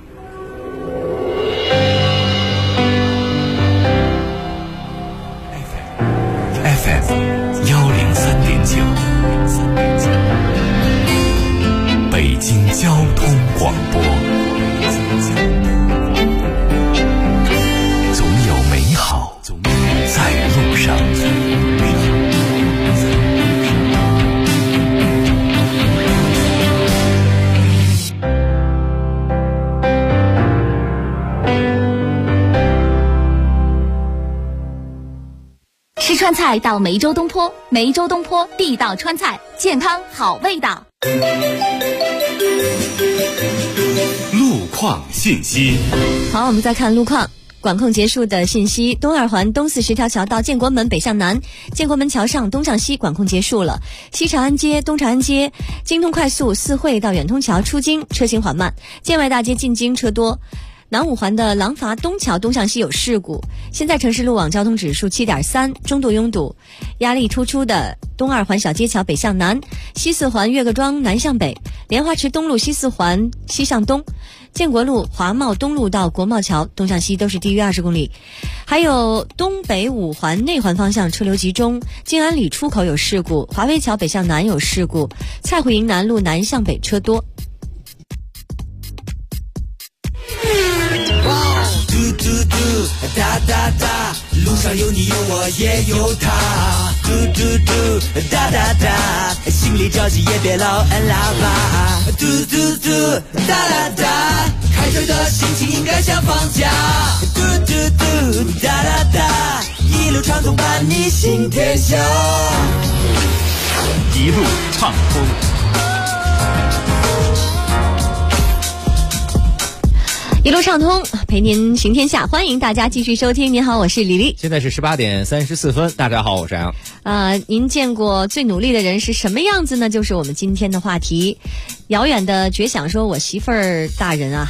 FM 103.9，北京交通广播。总有美好在路上。 吃川菜到梅州东坡，梅州东坡地道川菜，健康好味道。 路况信息。 好，我们再看路况。管控结束的信息：东二环东四十条桥到建国门北向南，建国门桥上东向西管控结束了。西长安街、东长安街、京通快速四惠到远通桥出京车行缓慢，建外大街进京车多。南五环的廊坊东桥东向西有事故，现在城市路网交通指数7.3，中度拥堵。压力突出的东二环小街桥北向南，西四环岳各庄南向北，莲花池东路西四环西向东，建国路华贸东路到国贸桥东向西都是低于20公里。还有东北五环内环方向车流集中，静安里出口有事故，华威桥北向南有事故，蔡虎营南路南向北车多。 哒哒哒，路上有你有我也有他，嘟嘟嘟，哒哒哒，心里着急也别老摁喇叭，嘟嘟嘟，哒哒哒，开车的心情应该像放假，嘟嘟嘟，哒哒哒，一路畅通伴你行天下， 一路畅通。 一路畅通，陪您行天下，欢迎大家继续收听。您好，我是李丽。 现在是18点34分，大家好，我是杨。 您见过最努力的人是什么样子呢？就是我们今天的话题。遥远的绝想说，我媳妇儿大人啊，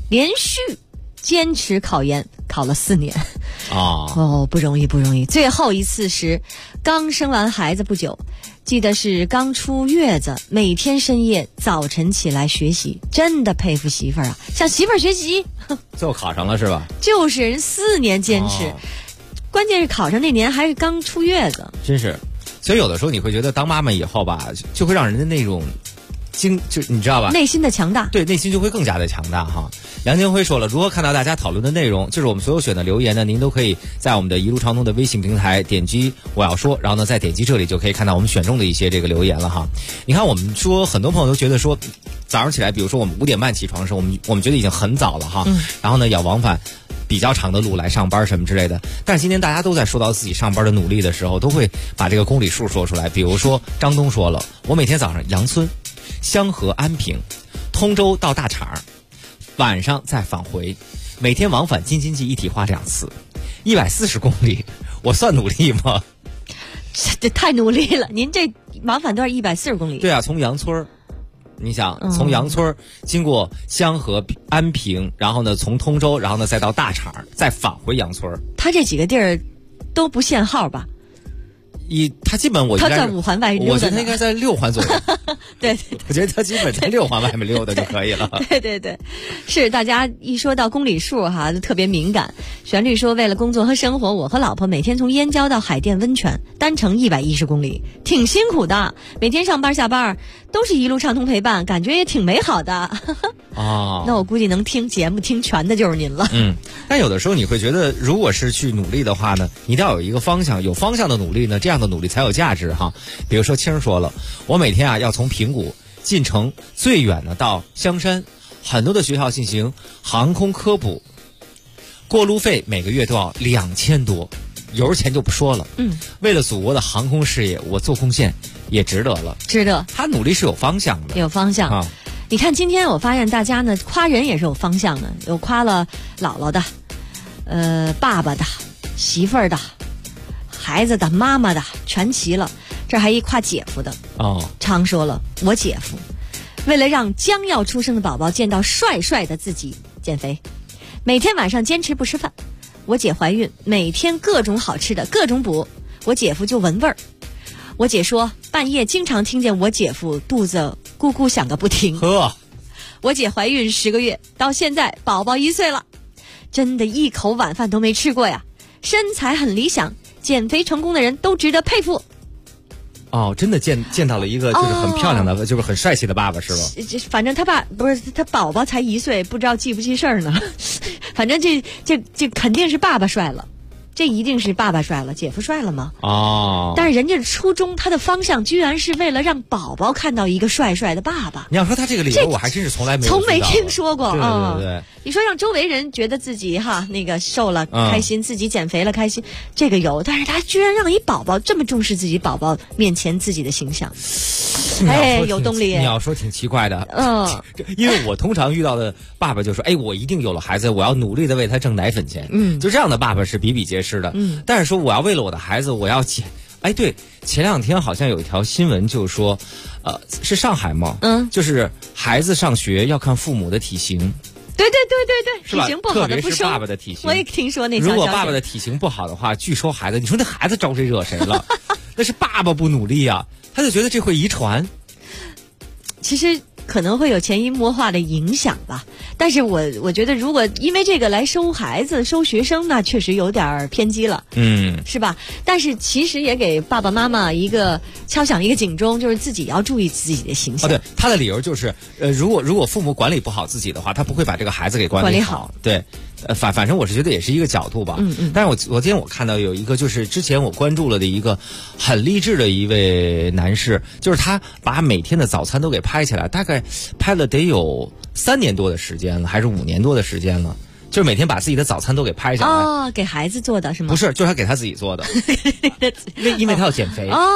连续坚持考研，考了4年。不容易不容易。最后一次时，刚生完孩子不久，记得是刚出月子，每天深夜早晨起来学习，真的佩服媳妇儿啊！向媳妇儿学习， 最后考上了是吧？ 就是人4年坚持，关键是考上那年还是刚出月子， 真是。所以有的时候你会觉得当妈妈以后吧，就会让人的那种就你知道吧， 内心的强大， 对，内心就会更加的强大哈。杨金辉说了，如何看到大家讨论的内容，就是我们所有选的留言呢，您都可以在我们的一路畅通的微信平台点击我要说，然后呢再点击这里就可以看到我们选中的一些这个留言了哈。你看我们说很多朋友都觉得说早上起来，比如说我们5点半起床的时候，我们觉得已经很早了哈，然后呢要往返比较长的路来上班什么之类的，但是今天大家都在说到自己上班的努力的时候，都会把这个公里数说出来。比如说张东说了，我每天早上杨村、香河、安平、通州到大厂，晚上再返回，每天往返京津冀一体化2次，140公里，我算努力吗？ 这太努力了，您这往返段140公里。 对啊，从杨村你想从杨村经过香河、安平，然后呢从通州，然后呢再到大厂，再返回杨村。 他这几个地儿都不限号吧？ 他基本他在5环外溜达， 我觉得他应该在6环左右。 对， 我觉得他基本在6环外面溜达就可以了。 对，是大家一说到公里数哈，就特别敏感。旋律说，为了工作和生活，我和老婆每天从燕郊到海淀温泉，单程110公里，挺辛苦的。每天上班下班都是一路畅通陪伴，感觉也挺美好的。那我估计能听节目听全的就是您了。 但有的时候你会觉得，如果是去努力的话呢，你一定要有一个方向，有方向的努力呢，这样的努力才有价值哈。比如说青说了，我每天要从平谷进城，最远的到香山，很多的学校进行航空科普，过路费每个月都要2000多，油钱就不说了。为了祖国的航空事业，我做贡献也值得了。 值得。 他努力是有方向的， 有方向。你看今天我发现大家呢夸人也是有方向的，有夸了姥姥的，爸爸的，媳妇儿的，孩子的，妈妈的，全齐了。这还一夸姐夫的。常说了，我姐夫为了让将要出生的宝宝见到帅帅的自己，减肥，每天晚上坚持不吃饭。我姐怀孕，每天各种好吃的各种补，我姐夫就闻味儿。我姐说半夜经常听见我姐夫肚子咕咕响个不停。我姐怀孕10个月，到现在宝宝1岁了，真的一口晚饭都没吃过呀。身材很理想，减肥成功的人都值得佩服。 真的见到了一个就是很漂亮的，就是很帅气的爸爸是吧？ 反正他爸不是他宝宝才1岁，不知道记不记事儿呢。反正这肯定是爸爸帅了。这一定是爸爸帅了，姐夫帅了吗？但是人家初衷，他的方向居然是为了让宝宝看到一个帅帅的爸爸。 你要说他这个理由，我还真是从来没听说过。 对。 你说让周围人觉得自己那个瘦了开心，自己减肥了开心，这个有。但是他居然让一宝宝这么重视自己宝宝面前自己的形象，有动力。 你要说挺奇怪的。因为我通常遇到的爸爸就说，我一定有了孩子，我要努力的为他挣奶粉钱。就这样的爸爸是比比皆是的。但是说我要为了我的孩子，我要对，前2天好像有一条新闻就说，是上海吗？就是孩子上学要看父母的体型。 对，体型不好的不生。 特别是爸爸的体型。 我也听说那条消息。 如果爸爸的体型不好的话，据说孩子，你说那孩子招谁惹谁了？那是爸爸不努力啊，他就觉得这会遗传。 其实可能会有潜移默化的影响吧，但是我觉得如果因为这个来收孩子收学生，那确实有点偏激了，是吧？但是其实也给爸爸妈妈敲响一个警钟，就是自己要注意自己的形象。 对，他的理由就是，如果父母管理不好自己的话，他不会把这个孩子给管理好。对。反正我是觉得也是一个角度吧。但是昨天我看到有一个，就是之前我关注了的一个很励志的一位男士，就是他把每天的早餐都给拍起来，大概拍了得有3年多的时间了，还是5年多的时间了。就是每天把自己的早餐都给拍下来。 给孩子做的是吗？ 不是，就是他给他自己做的。因为他要减肥。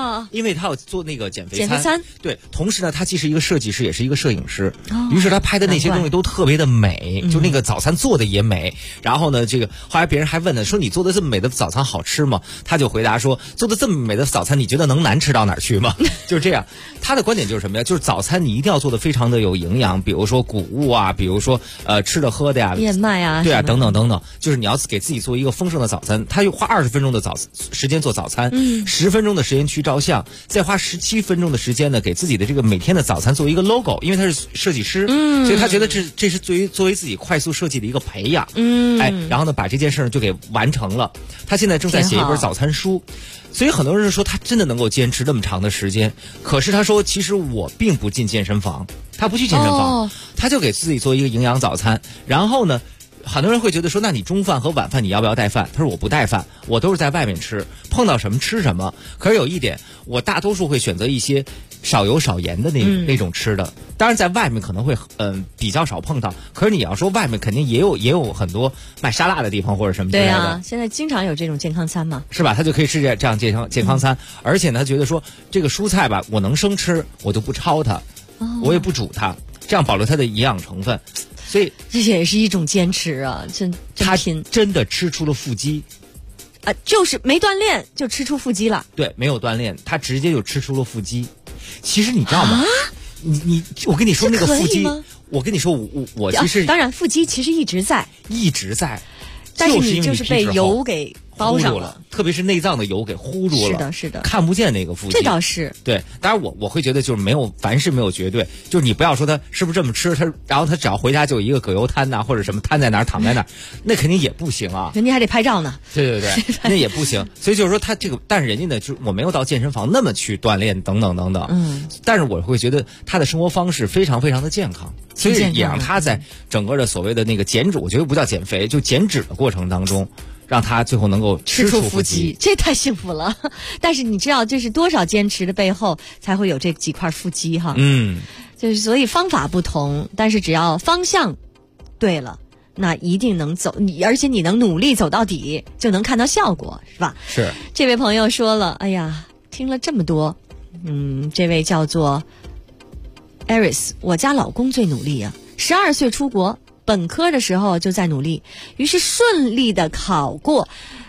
因为他要做那个减肥减肥餐。 对，同时呢，他既是一个设计师，也是一个摄影师。于是他拍的那些东西都特别的美，就那个早餐做的也美。然后呢，这个后来别人还问呢，说你做的这么美的早餐好吃吗？他就回答说，做的这么美的早餐，你觉得能难吃到哪儿去吗？就是这样。他的观点就是什么呀？就是早餐你一定要做的非常的有营养，比如说谷物啊，比如说吃的喝的呀， 燕麦啊， 对啊，等等等等，就是你要给自己做一个丰盛的早餐。他又花20分钟的时间做早餐，10分钟的时间去照相，再花17分钟的时间呢，给自己的这个每天的早餐做一个 logo， 因为他是设计师，所以他觉得这是作为自己快速设计的一个培养，然后呢，把这件事就给完成了。他现在正在写一本早餐书。所以很多人说他真的能够坚持这么长的时间，可是他说其实我并不进健身房，他不去健身房，他就给自己做一个营养早餐。然后呢，很多人会觉得说，那你中饭和晚饭你要不要带饭？他说我不带饭，我都是在外面吃，碰到什么吃什么。可是有一点，我大多数会选择一些少油少盐的那种吃的。当然在外面可能会比较少碰到，可是你要说外面肯定也有很多卖沙拉的地方或者什么之类的。对啊，现在经常有这种健康餐嘛， 是吧？他就可以吃这样健康餐，而且呢，他觉得说这个蔬菜吧，我能生吃，我就不焯它，我也不煮它，这样保留它的营养成分。所以这也是一种坚持啊， 他真的吃出了腹肌。 就是没锻炼就吃出腹肌了。 对，没有锻炼，他直接就吃出了腹肌。其实你知道吗？我跟你说那个腹肌，我跟你说我其实当然腹肌其实一直在，但是你就是被油给包上了， 特别是内脏的油给糊住了。 是的， 看不见那个腹肌。 这倒是对。当然我会觉得就是凡事没有绝对，就是你不要说他是不是这么吃，然后他只要回家就有一个葛优瘫呐，或者什么瘫在哪儿躺在哪儿，那肯定也不行啊。 人家还得拍照呢。 对，那也不行。所以就是说他这个，但是人家呢，就是我没有到健身房那么去锻炼等等等等。但是我会觉得他的生活方式非常非常的健康，所以也让他在整个的所谓的那个减脂，我觉得不叫减肥，就减脂的过程当中，让他最后能够吃出腹肌， 这太幸福了。但是你知道这是多少坚持的背后才会有这几块腹肌哈？就是所以方法不同，但是只要方向对了，那一定能走，而且你能努力走到底，就能看到效果，是吧？ 是。 这位朋友说了，哎呀，听了这么多，这位叫做 Aris， 我家老公最努力啊，12岁出国。本科的时候就在努力，于是顺利的考过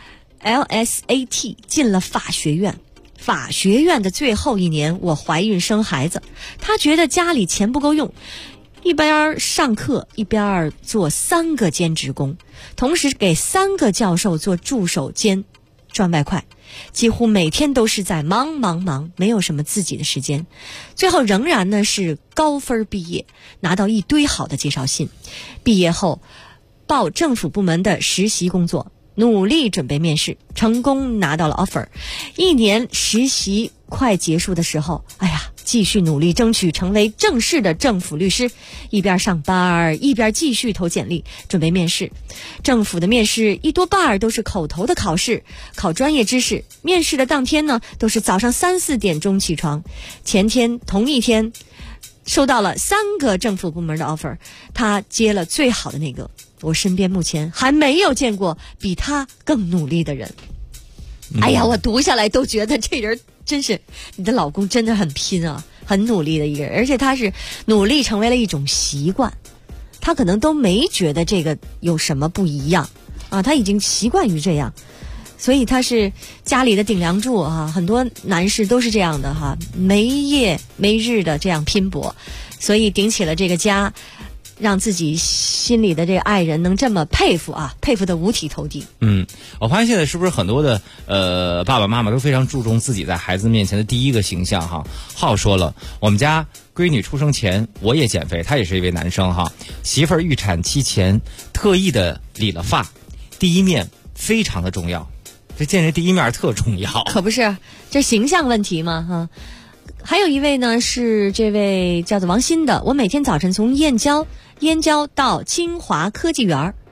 LSAT， 进了法学院。法学院的最后一年，我怀孕生孩子，他觉得家里钱不够用，一边上课一边做3个兼职工，同时给3个教授做助手兼赚外快，几乎每天都是在忙，没有什么自己的时间。最后仍然呢是高分毕业，拿到一堆好的介绍信。毕业后报政府部门的实习工作，努力准备面试，成功拿到了 offer。1年实习快结束的时候，哎呀，继续努力争取成为正式的政府律师，一边上班一边继续投简历准备面试。政府的面试一多半都是口头的考试，考专业知识。面试的当天呢，都是早上3、4点钟起床。前天同一天收到了3个政府部门的 offer， 他接了最好的那个。我身边目前还没有见过比他更努力的人。哎呀，我读下来都觉得这人真是，你的老公真的很拼啊，很努力的一个人，而且他是努力成为了一种习惯，他可能都没觉得这个有什么不一样啊，他已经习惯于这样，所以他是家里的顶梁柱啊，很多男士都是这样的哈，没夜没日的这样拼搏，所以顶起了这个家，让自己心里的这个爱人能这么佩服啊，佩服得五体投地。 我发现现在是不是很多的爸爸妈妈都非常注重自己在孩子面前的第一个形象哈？浩说了，我们家闺女出生前我也减肥，他也是一位男生哈。媳妇儿预产期前特意的理了发，第一面非常的重要，这见人第一面特重要。 可不是，这形象问题嘛哈。还有一位呢是这位叫做王鑫的，我每天早晨从燕郊到清华科技园，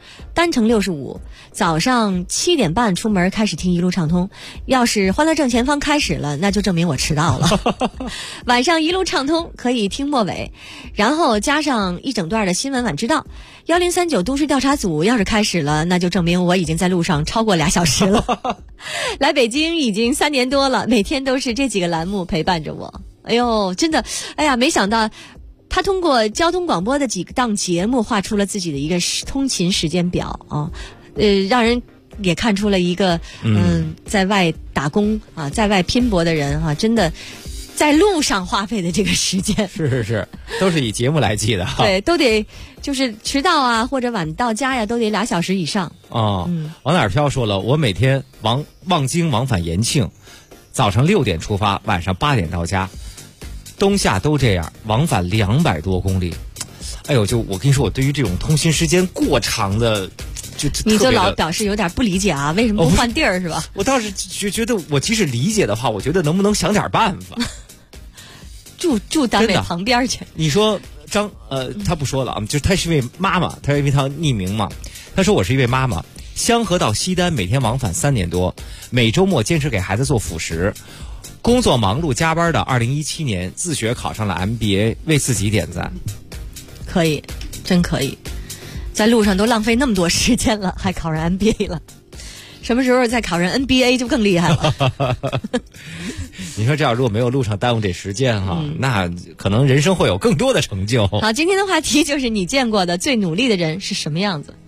单程65，早上7点半出门开始听一路畅通。要是欢乐正前方开始了，那就证明我迟到了。晚上一路畅通可以听末尾，然后加上一整段的新闻晚知道。1039都市调查组要是开始了，那就证明我已经在路上超过2小时了。来北京已经3年多了，每天都是这几个栏目陪伴着我。哎呦，真的，哎呀，没想到他通过交通广播的几档节目画出了自己的一个通勤时间表啊，让人也看出了一个在外打工啊，在外拼搏的人啊，真的在路上花费的这个时间是，都是以节目来记的。 对，都得就是迟到啊或者晚到家呀，都得2小时以上。 哦，往哪儿飘说了，我每天望京往返延庆，早上6点出发，晚上8点到家。冬夏都这样，往返200多公里。哎呦，就我跟你说，我对于这种通勤时间过长的， 你就老表示有点不理解啊，为什么不换地儿是吧？ 我倒是觉得，我即使理解的话，我觉得能不能想点办法？ 住单位旁边去。 你说他不说了啊，就是他是一位妈妈，他因为他匿名嘛，他说我是一位妈妈，香河到西单每天往返3年多，每周末坚持给孩子做辅食。工作忙碌加班的2017年自学考上了 MBA， 为自己点赞。 可以，真可以，在路上都浪费那么多时间了，还考上 MBA 了，什么时候再考上 NBA 就更厉害了。 你说这样如果没有路上耽误这时间哈，那可能人生会有更多的成就。 好，今天的话题就是你见过的最努力的人是什么样子？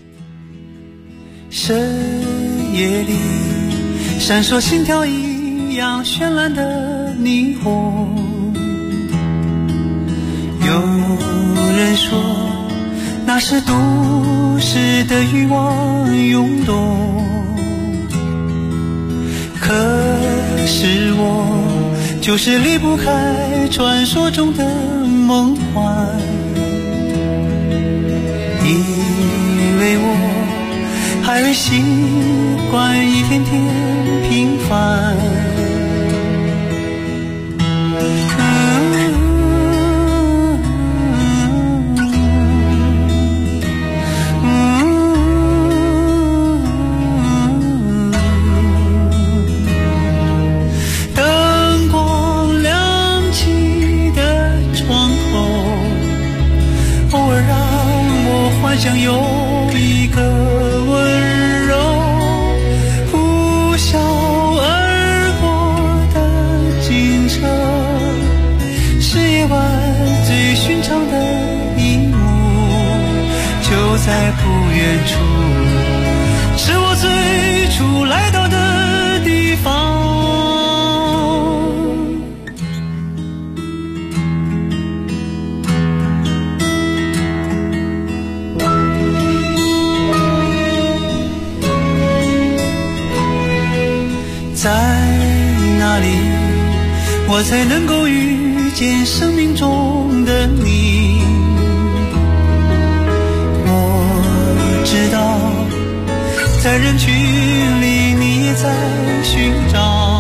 深夜里闪烁心跳一样绚烂的霓虹，有人说那是都市的欲望涌动，可是我就是离不开传说中的梦幻，因为我还未习惯一天天平凡。灯光亮起的窗口，偶尔让我幻想有一个温柔呼啸而过的警车，是夜晚最寻常的一幕，就在不远处，是我最初来到的地方。在哪里我才能够遇见生命中的你？我知道在人群里你也在寻找，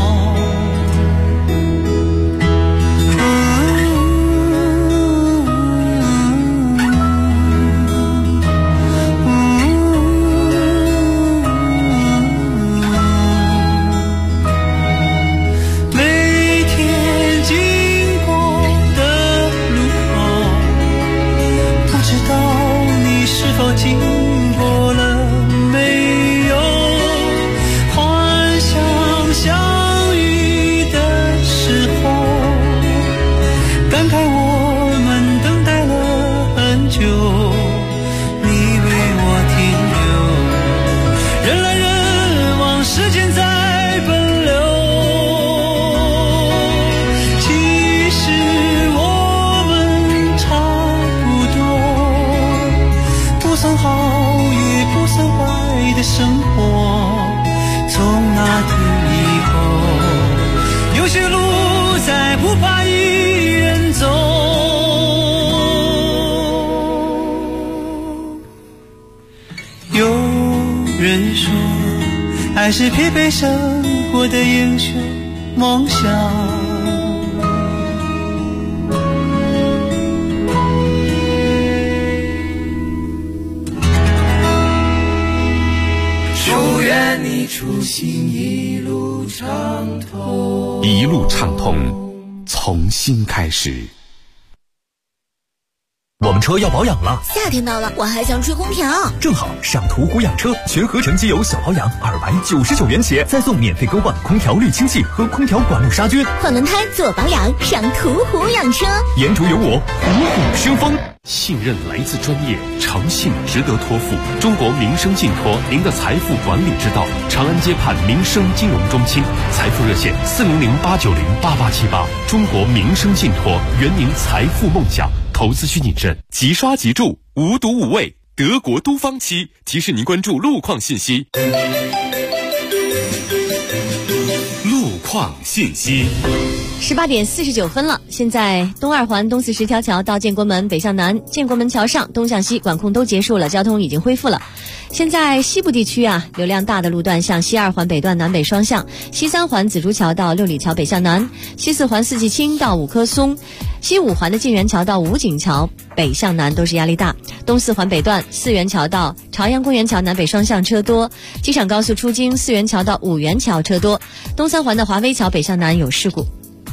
经过了没有？幻想相遇的时候，感慨我们等待了很久，你为我停留，人来人往，时间在奔流。其实我们差不多，不算好也不算坏的生活，从那天以后，有些路再不怕一人走。有人说爱是疲惫生活的英雄梦想， 愿你初心一路畅通， 一路畅通，从新开始。 我们车要保养了， 夏天到了，我还想吹空调。 正好上途虎养车，全合成机油小保养299元起，再送免费更换空调滤清器和空调管路杀菌。 换轮胎做保养，上途虎养车。 沿途有我，虎虎生风。 信任来自专业，诚信值得托付。中国民生信托，您的财富管理之道。长安街畔民生金融中心，财富热线400-890-8878。中国民生信托，圆您财富梦想。投资需谨慎。 即刷即住，无毒无味。德国都方漆提示您关注路况信息。 路况信息。 18点49分了，现在东二环东四十条桥到建国门北向南，建国门桥上东向西管控都结束了，交通已经恢复了。现在西部地区流量大的路段向西二环北段南北双向，西三环紫竹桥到六里桥北向南，西四环四季青到五棵松，西五环的晋源桥到武警桥北向南都是压力大。东四环北段四元桥到朝阳公园桥南北双向车多，机场高速出京四元桥到五元桥车多。东三环的华威桥北向南有事故。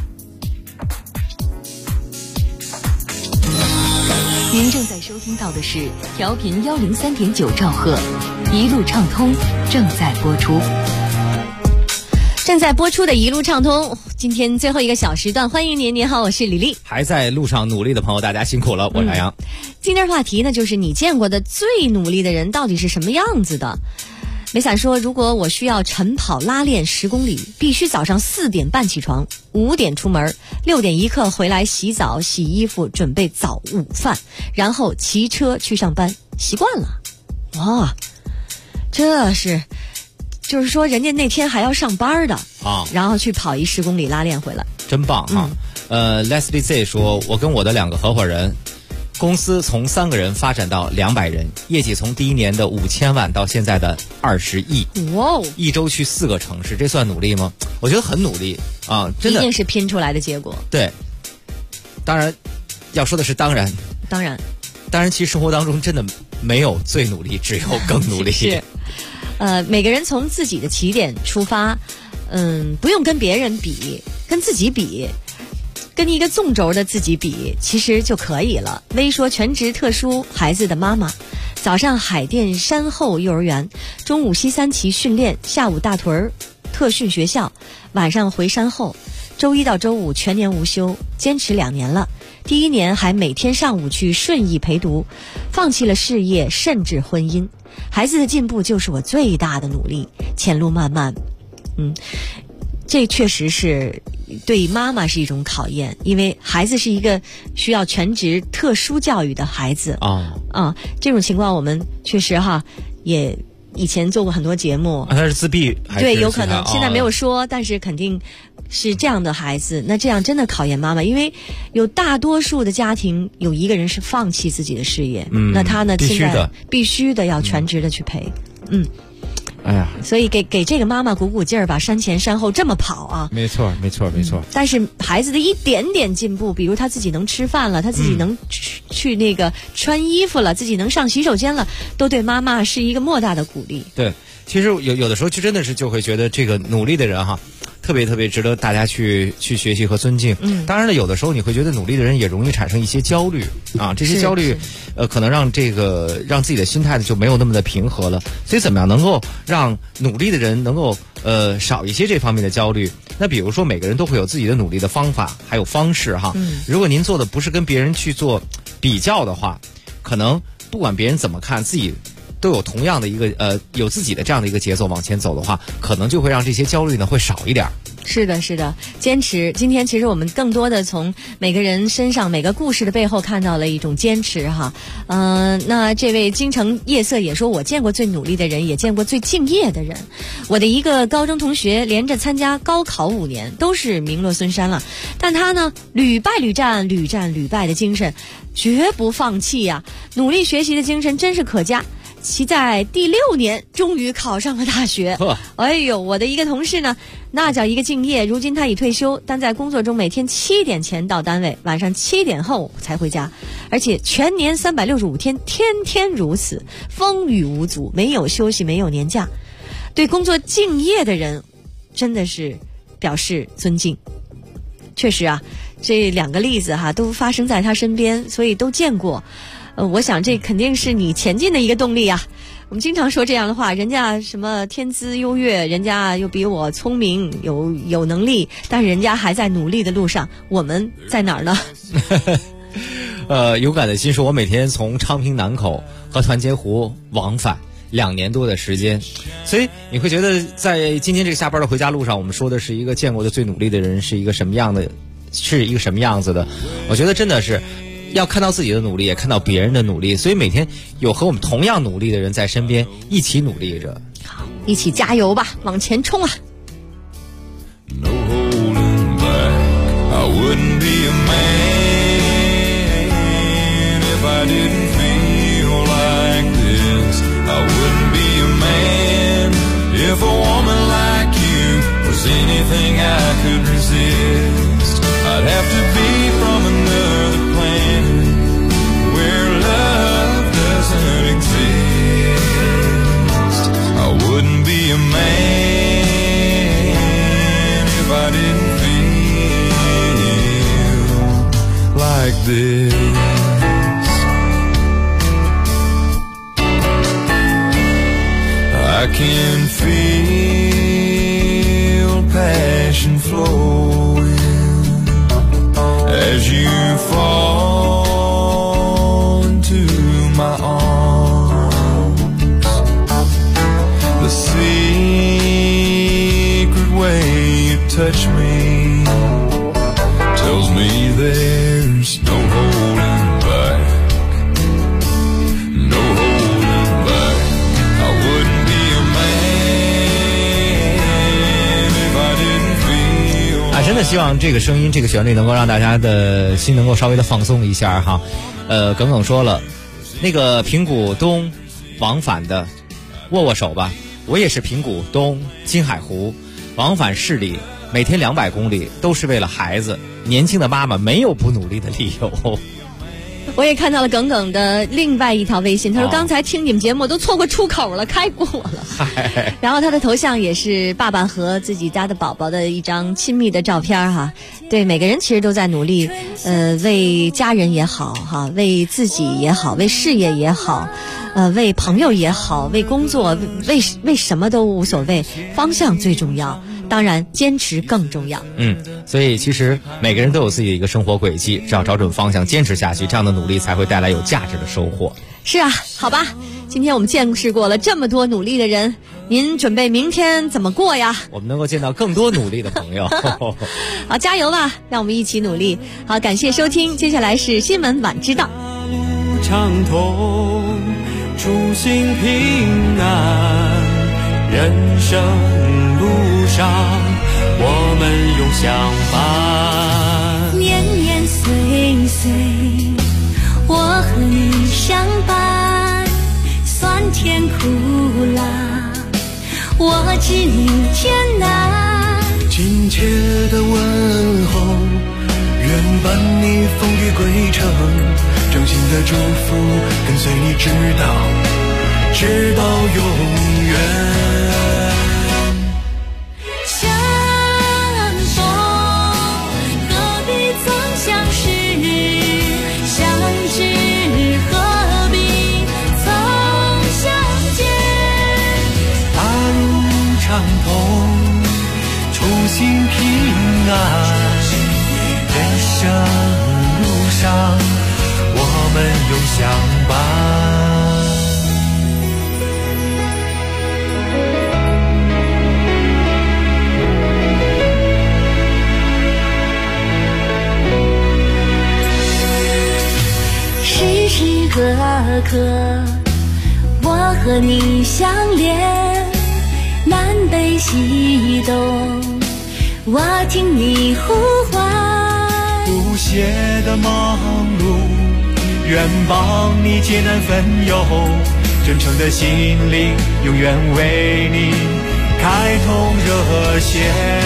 您正在收听到的是调频103.9兆赫，一路畅通正在播出。 正在播出的一路畅通，今天最后一个小时段，欢迎您。您好，我是李丽。 还在路上努力的朋友，大家辛苦了，我是杨洋。 今天话题呢，就是你见过的最努力的人到底是什么样子的？梅伞说，如果我需要晨跑拉练10公里，必须早上4点半起床，5点出门，6点一刻回来洗澡洗衣服，准备早午饭，然后骑车去上班，习惯了。哇，这是就是说人家那天还要上班的啊，然后去跑一10公里拉练回来， 真棒哈。Leslie Z 说，我跟我的2个合伙人，公司从3个人发展到200人，业绩从第一年的5000万到现在的20亿。 哇哦！ 一周去4个城市，这算努力吗？我觉得很努力啊，真的一定是拼出来的结果。 对，当然要说的是当然，其实生活当中真的没有最努力，只有更努力。 是，每个人从自己的起点出发，不用跟别人比，跟自己比。跟一个纵轴的自己比，其实就可以了。微说全职特殊孩子的妈妈，早上海淀山后幼儿园，中午西三旗训练，下午大屯特训学校，晚上回山后，周一到周五全年无休，坚持2年了。第1年还每天上午去顺义陪读，放弃了事业甚至婚姻。孩子的进步就是我最大的努力，前路漫漫。这确实是对妈妈是一种考验，因为孩子是一个需要全职特殊教育的孩子这种情况我们确实也以前做过很多节目。 他是自闭还是？ 对，有可能现在没有说，但是肯定是这样的孩子。那这样真的考验妈妈，因为有大多数的家庭有一个人是放弃自己的事业，那他呢现在必须的要全职的去陪。 哎呀， 所以给这个妈妈鼓鼓劲儿吧，山前山后这么跑啊！ 没错。 但是孩子的一点点进步，比如他自己能吃饭了，他自己能去那个穿衣服了，自己能上洗手间了，都对妈妈是一个莫大的鼓励。 对，其实有的时候就真的是就会觉得这个努力的人特别值得大家去学习和尊敬。当然了，有的时候你会觉得努力的人也容易产生一些焦虑啊，这些焦虑可能让自己的心态就没有那么的平和了。所以怎么样能够让努力的人能够少一些这方面的焦虑？那比如说每个人都会有自己的努力的方法还有方式如果您做的不是跟别人去做比较的话，可能不管别人怎么看，自己都有同样的一个有自己的这样的一个节奏往前走的话，可能就会让这些焦虑呢会少一点。 是的，坚持。今天其实我们更多的从每个人身上每个故事的背后看到了一种坚持那这位京城夜色也说，我见过最努力的人，也见过最敬业的人。我的一个高中同学连着参加高考5年，都是名落孙山了，但他呢屡败屡战屡败的精神绝不放弃呀，努力学习的精神真是可嘉。其在第6年终于考上了大学。哎呦，我的一个同事呢，那叫一个敬业。如今他已退休，但在工作中每天7点前到单位，晚上7点后才回家，而且全年365天天天如此，风雨无阻，没有休息，没有年假。 对工作敬业的人，真的是表示尊敬。确实啊，这2个例子都发生在他身边，所以都见过。我想这肯定是你前进的一个动力啊。我们经常说这样的话，人家什么天资优越，人家又比我聪明有能力，但是人家还在努力的路上，我们在哪儿呢？ 勇敢的心说，我每天从昌平南口和团结湖往返2年多的时间，所以你会觉得在今天这个下班的回家路上，我们说的是一个见过的最努力的人是一个什么样的，是一个什么样子的。我觉得真的是要看到自己的努力，也看到别人的努力，所以每天有和我们同样努力的人在身边，一起努力着。 好，一起加油吧，往前冲啊！ No holding back, I wouldn't be a man if I didn't feel like this. I wouldn't be a man if a woman like you was anything I could resist. I'd have to be from another planet where love doesn't exist. I wouldn't be a man if I didn't feel like this. I can feel passion flowing as you fall into my arms. The secret way you touch me tells me there's no holding back, no holding back. I wouldn't be a man if I didn't feel. 真的希望这个声音这个旋律能够让大家的心能够稍微的放松一下哈。耿耿说了，那个平谷东往返的握握手吧，我也是平谷东金海湖往返市里，每天200公里，都是为了孩子。年轻的妈妈没有不努力的理由。 我也看到了耿耿的另外一条微信，他说刚才听你们节目都错过出口了，开过了。然后他的头像也是爸爸和自己家的宝宝的一张亲密的照片哈。对，每个人其实都在努力，为家人也好哈，为自己也好，为事业也好，为朋友也好，为工作，为什么都无所谓，方向最重要。当然坚持更重要。 所以其实每个人都有自己的一个生活轨迹，只要找准方向坚持下去，这样的努力才会带来有价值的收获。 是啊，好吧，今天我们见识过了这么多努力的人，您准备明天怎么过呀？ 我们能够见到更多努力的朋友。 好，加油吧，让我们一起努力。好，感谢收听，接下来是新闻晚知道。 路畅通，初心平安，人生路上我们永相伴。 年年岁岁，我和你相伴，酸甜苦辣，我知你艰难。 亲切的问候，愿伴你风雨归程，真心的祝福跟随你直到永远。初心平安，人生路上我们永相伴。 时时刻刻我和你相连，南北西东，我听你呼唤。 不懈的忙碌，愿帮你艰难分忧，真诚的心灵，永远为你开通热线。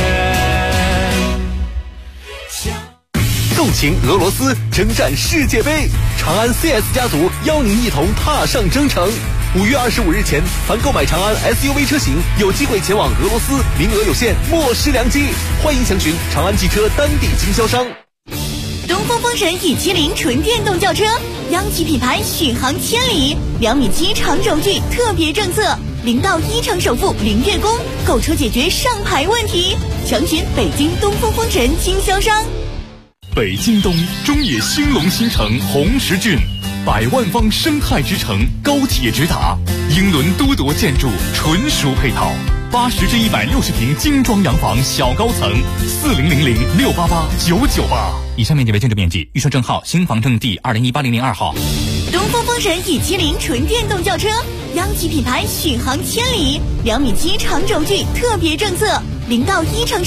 纵情俄罗斯，征战世界杯，长安 CS 家族邀您一同踏上征程。 5月25日前，凡购买长安 SUV 车型，有机会前往俄罗斯，名额有限，莫失良机。欢迎详询长安汽车当地经销商。 东风风神 E70 纯电动轿车，央企品牌，续航千里，2.7米长轴距特别政策，0到1成首付0月供，购车解决上牌问题。详询北京东风风神经销商。 北京东中野兴隆新城红石郡，100万方生态之城，高铁直达，英伦都铎建筑纯属配套，80至160平精装洋房小高层，4000688998。 以上面积为建筑面积，预售证号新房证第2018-002号。 东风风神 E70 纯电动轿车，央企品牌，续航千里，2.7米长轴距特别政策，0到1成